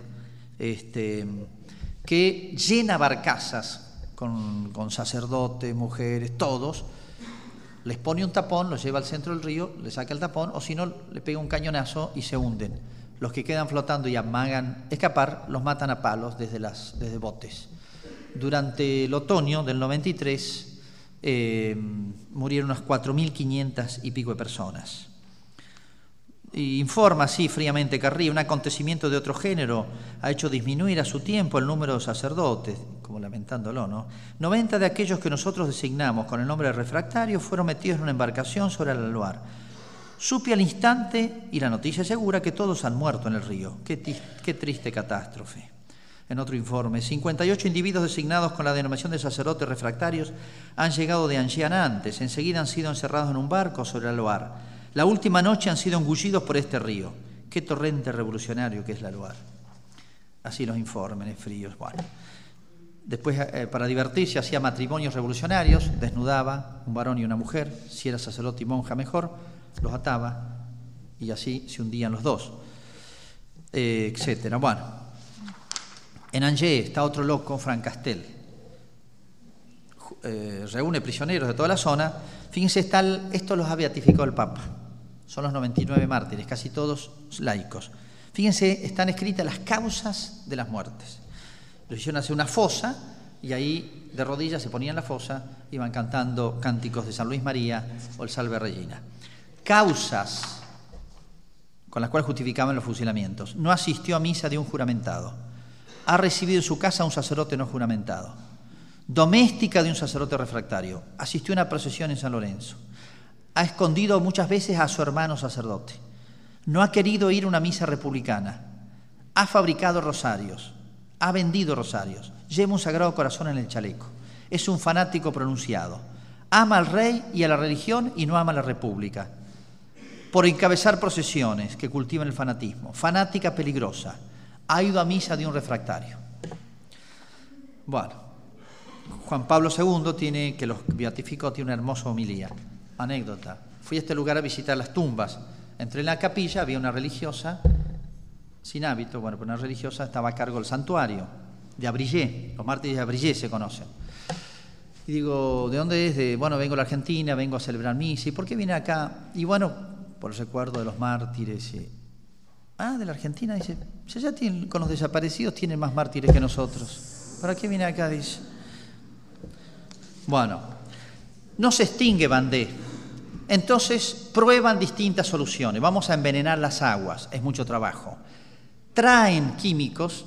que llena barcazas con sacerdotes, mujeres, todos, les pone un tapón, los lleva al centro del río, le saca el tapón, o si no, le pega un cañonazo y se hunden. Los que quedan flotando y amagan escapar, los matan a palos desde botes. Durante el otoño del 93, murieron unas 4.500 y pico de personas. Y informa así fríamente Carrier, un acontecimiento de otro género ha hecho disminuir a su tiempo el número de sacerdotes, como lamentándolo, ¿no? 90 de aquellos que nosotros designamos con el nombre de refractarios fueron metidos en una embarcación sobre el Loire. Supe al instante, y la noticia asegura, que todos han muerto en el río. Qué triste catástrofe. En otro informe, 58 individuos designados con la denominación de sacerdotes refractarios han llegado de Angers a Nantes. Enseguida han sido encerrados en un barco sobre el Loire. La última noche han sido engullidos por este río. Qué torrente revolucionario que es la Loire. Así los informes fríos. Bueno. Después, para divertirse, hacía matrimonios revolucionarios, desnudaba un varón y una mujer, si era sacerdote y monja mejor, los ataba y así se hundían los dos, etcétera. Bueno. En Angers está otro loco, Francastel, reúne prisioneros de toda la zona. Fíjense, esto los ha beatificado el Papa. Son los 99 mártires, casi todos laicos. Fíjense, están escritas las causas de las muertes. Los hicieron hacer una fosa y ahí de rodillas se ponían en la fosa, iban cantando cánticos de San Luis María o el Salve Regina. Causas con las cuales justificaban los fusilamientos. No asistió a misa de un juramentado. Ha recibido en su casa a un sacerdote no juramentado. Doméstica de un sacerdote refractario. Asistió a una procesión en San Lorenzo. Ha escondido muchas veces a su hermano sacerdote. No ha querido ir a una misa republicana. Ha fabricado rosarios. Ha vendido rosarios. Lleva un Sagrado Corazón en el chaleco. Es un fanático pronunciado. Ama al rey y a la religión y no ama a la república. Por encabezar procesiones que cultivan el fanatismo. Fanática peligrosa. Ha ido a misa de un refractario. Bueno, Juan Pablo II que los beatificó, tiene una hermosa homilía. Anécdota. Fui a este lugar a visitar las tumbas. Entré en la capilla, había una religiosa, sin hábito, bueno, pues una religiosa estaba a cargo del santuario, de Abrillé, los mártires de Abrillé se conocen. Y digo, ¿de dónde es? Bueno, vengo de la Argentina, vengo a celebrar misa. ¿Y por qué viene acá? Y bueno, por el recuerdo de los mártires. De la Argentina, dice, si allá con los desaparecidos tienen más mártires que nosotros. ¿Para qué viene acá? Dice. Bueno, no se extingue Vendée. Entonces prueban distintas soluciones. Vamos a envenenar las aguas, es mucho trabajo. Traen químicos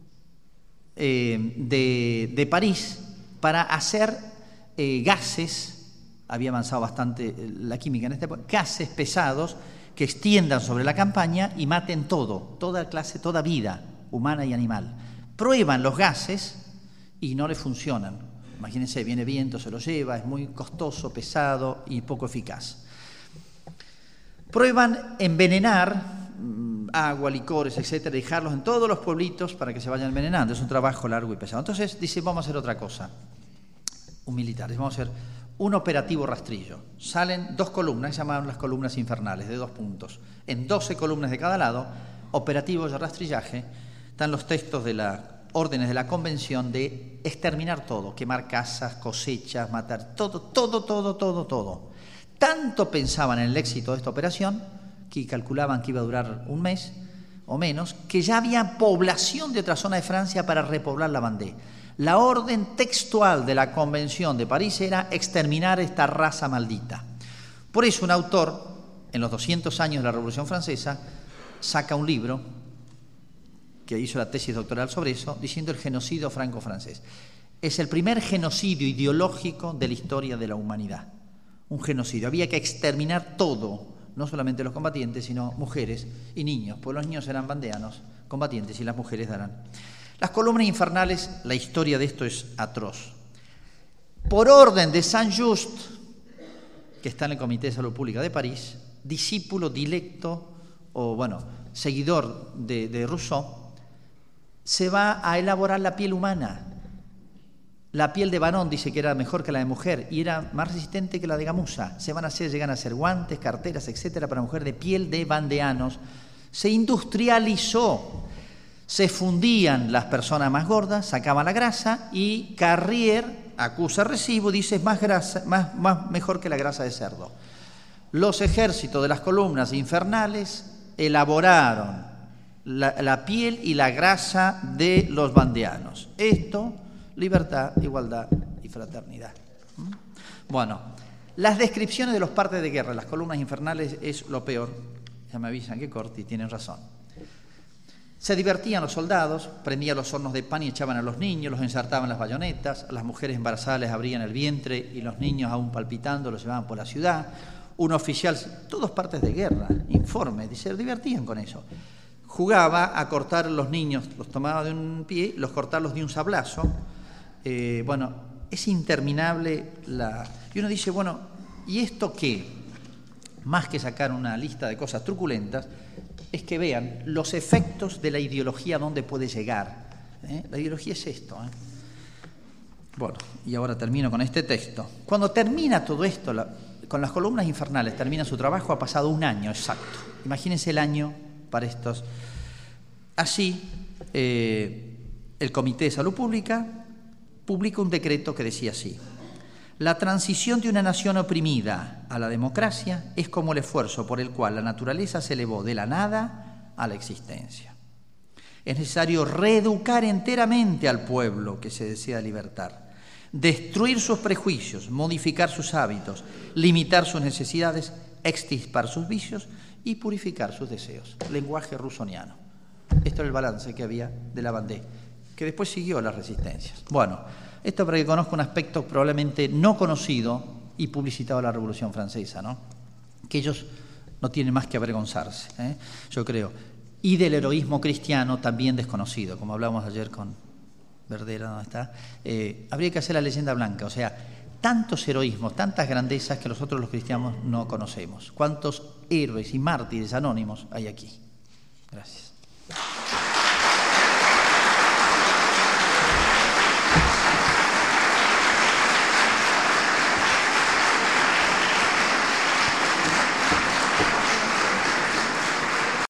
de París para hacer gases, había avanzado bastante la química en este época, gases pesados que extiendan sobre la campaña y maten toda clase, toda vida humana y animal. Prueban los gases y no les funcionan. Imagínense, viene viento, se lo lleva, es muy costoso, pesado y poco eficaz. Prueban envenenar agua, licores, etcétera, dejarlos en todos los pueblitos para que se vayan envenenando. Es un trabajo largo y pesado. Entonces dice, vamos a hacer otra cosa. Un militar, vamos a hacer un operativo rastrillo. Salen 2 columnas, se llaman las columnas infernales, de 2 puntos. En 12 columnas de cada lado, operativos de rastrillaje, están los textos de las órdenes de la convención de exterminar todo, quemar casas, cosechas, matar todo. Tanto pensaban en el éxito de esta operación, que calculaban que iba a durar un mes o menos, que ya había población de otra zona de Francia para repoblar la Vendée. La orden textual de la Convención de París era exterminar esta raza maldita. Por eso un autor, en los 200 años de la Revolución Francesa, saca un libro que hizo la tesis doctoral sobre eso, diciendo el genocidio franco-francés. Es el primer genocidio ideológico de la historia de la humanidad. Un genocidio. Había que exterminar todo, no solamente los combatientes, sino mujeres y niños, pues los niños eran vandeanos, combatientes, y las mujeres darán. Las columnas infernales, la historia de esto es atroz. Por orden de Saint-Just, que está en el Comité de Salud Pública de París, discípulo directo, o bueno, seguidor de Rousseau, se va a elaborar la piel humana. La piel de varón dice que era mejor que la de mujer y era más resistente que la de gamuza. Llegan a hacer guantes, carteras, etcétera, para mujer de piel de vandeanos. Se industrializó. Se fundían las personas más gordas, sacaban la grasa y Carrier acusa recibo, dice es más grasa, mejor que la grasa de cerdo. Los ejércitos de las columnas infernales elaboraron la piel y la grasa de los vandeanos. Esto, libertad, igualdad y fraternidad. Bueno, las descripciones de los partes de guerra, las columnas infernales, es lo peor. Ya me avisan que corte y tienen razón. Se divertían los soldados, prendían los hornos de pan y echaban a los niños, los ensartaban las bayonetas, a las mujeres embarazadas les abrían el vientre y los niños aún palpitando los llevaban por la ciudad. Un oficial, todos partes de guerra, informe, se divertían con eso. Jugaba a cortar los niños, los tomaba de un pie, los cortarlos de un sablazo. Bueno, es interminable Y uno dice, bueno, ¿y esto qué? Más que sacar una lista de cosas truculentas, es que vean los efectos de la ideología a dónde puede llegar. La ideología es esto. Bueno, y ahora termino con este texto. Cuando termina todo esto, con las columnas infernales, termina su trabajo, ha pasado un año exacto. Imagínense el año para estos. Así, el Comité de Salud Pública publica un decreto que decía así: La transición de una nación oprimida a la democracia es como el esfuerzo por el cual la naturaleza se elevó de la nada a la existencia. Es necesario reeducar enteramente al pueblo que se desea libertar, destruir sus prejuicios, modificar sus hábitos, limitar sus necesidades, extirpar sus vicios y purificar sus deseos. Lenguaje rusoniano. Esto era el balance que había de la Vendée, que después siguió las resistencias. Bueno, esto para que conozca un aspecto probablemente no conocido y publicitado de la Revolución Francesa, ¿no? Que ellos no tienen más que avergonzarse, yo creo. Y del heroísmo cristiano también desconocido, como hablamos ayer con Verdera, ¿dónde está? Habría que hacer la leyenda blanca, o sea, tantos heroísmos, tantas grandezas que nosotros los cristianos no conocemos. ¿Cuántos héroes y mártires anónimos hay aquí? Gracias.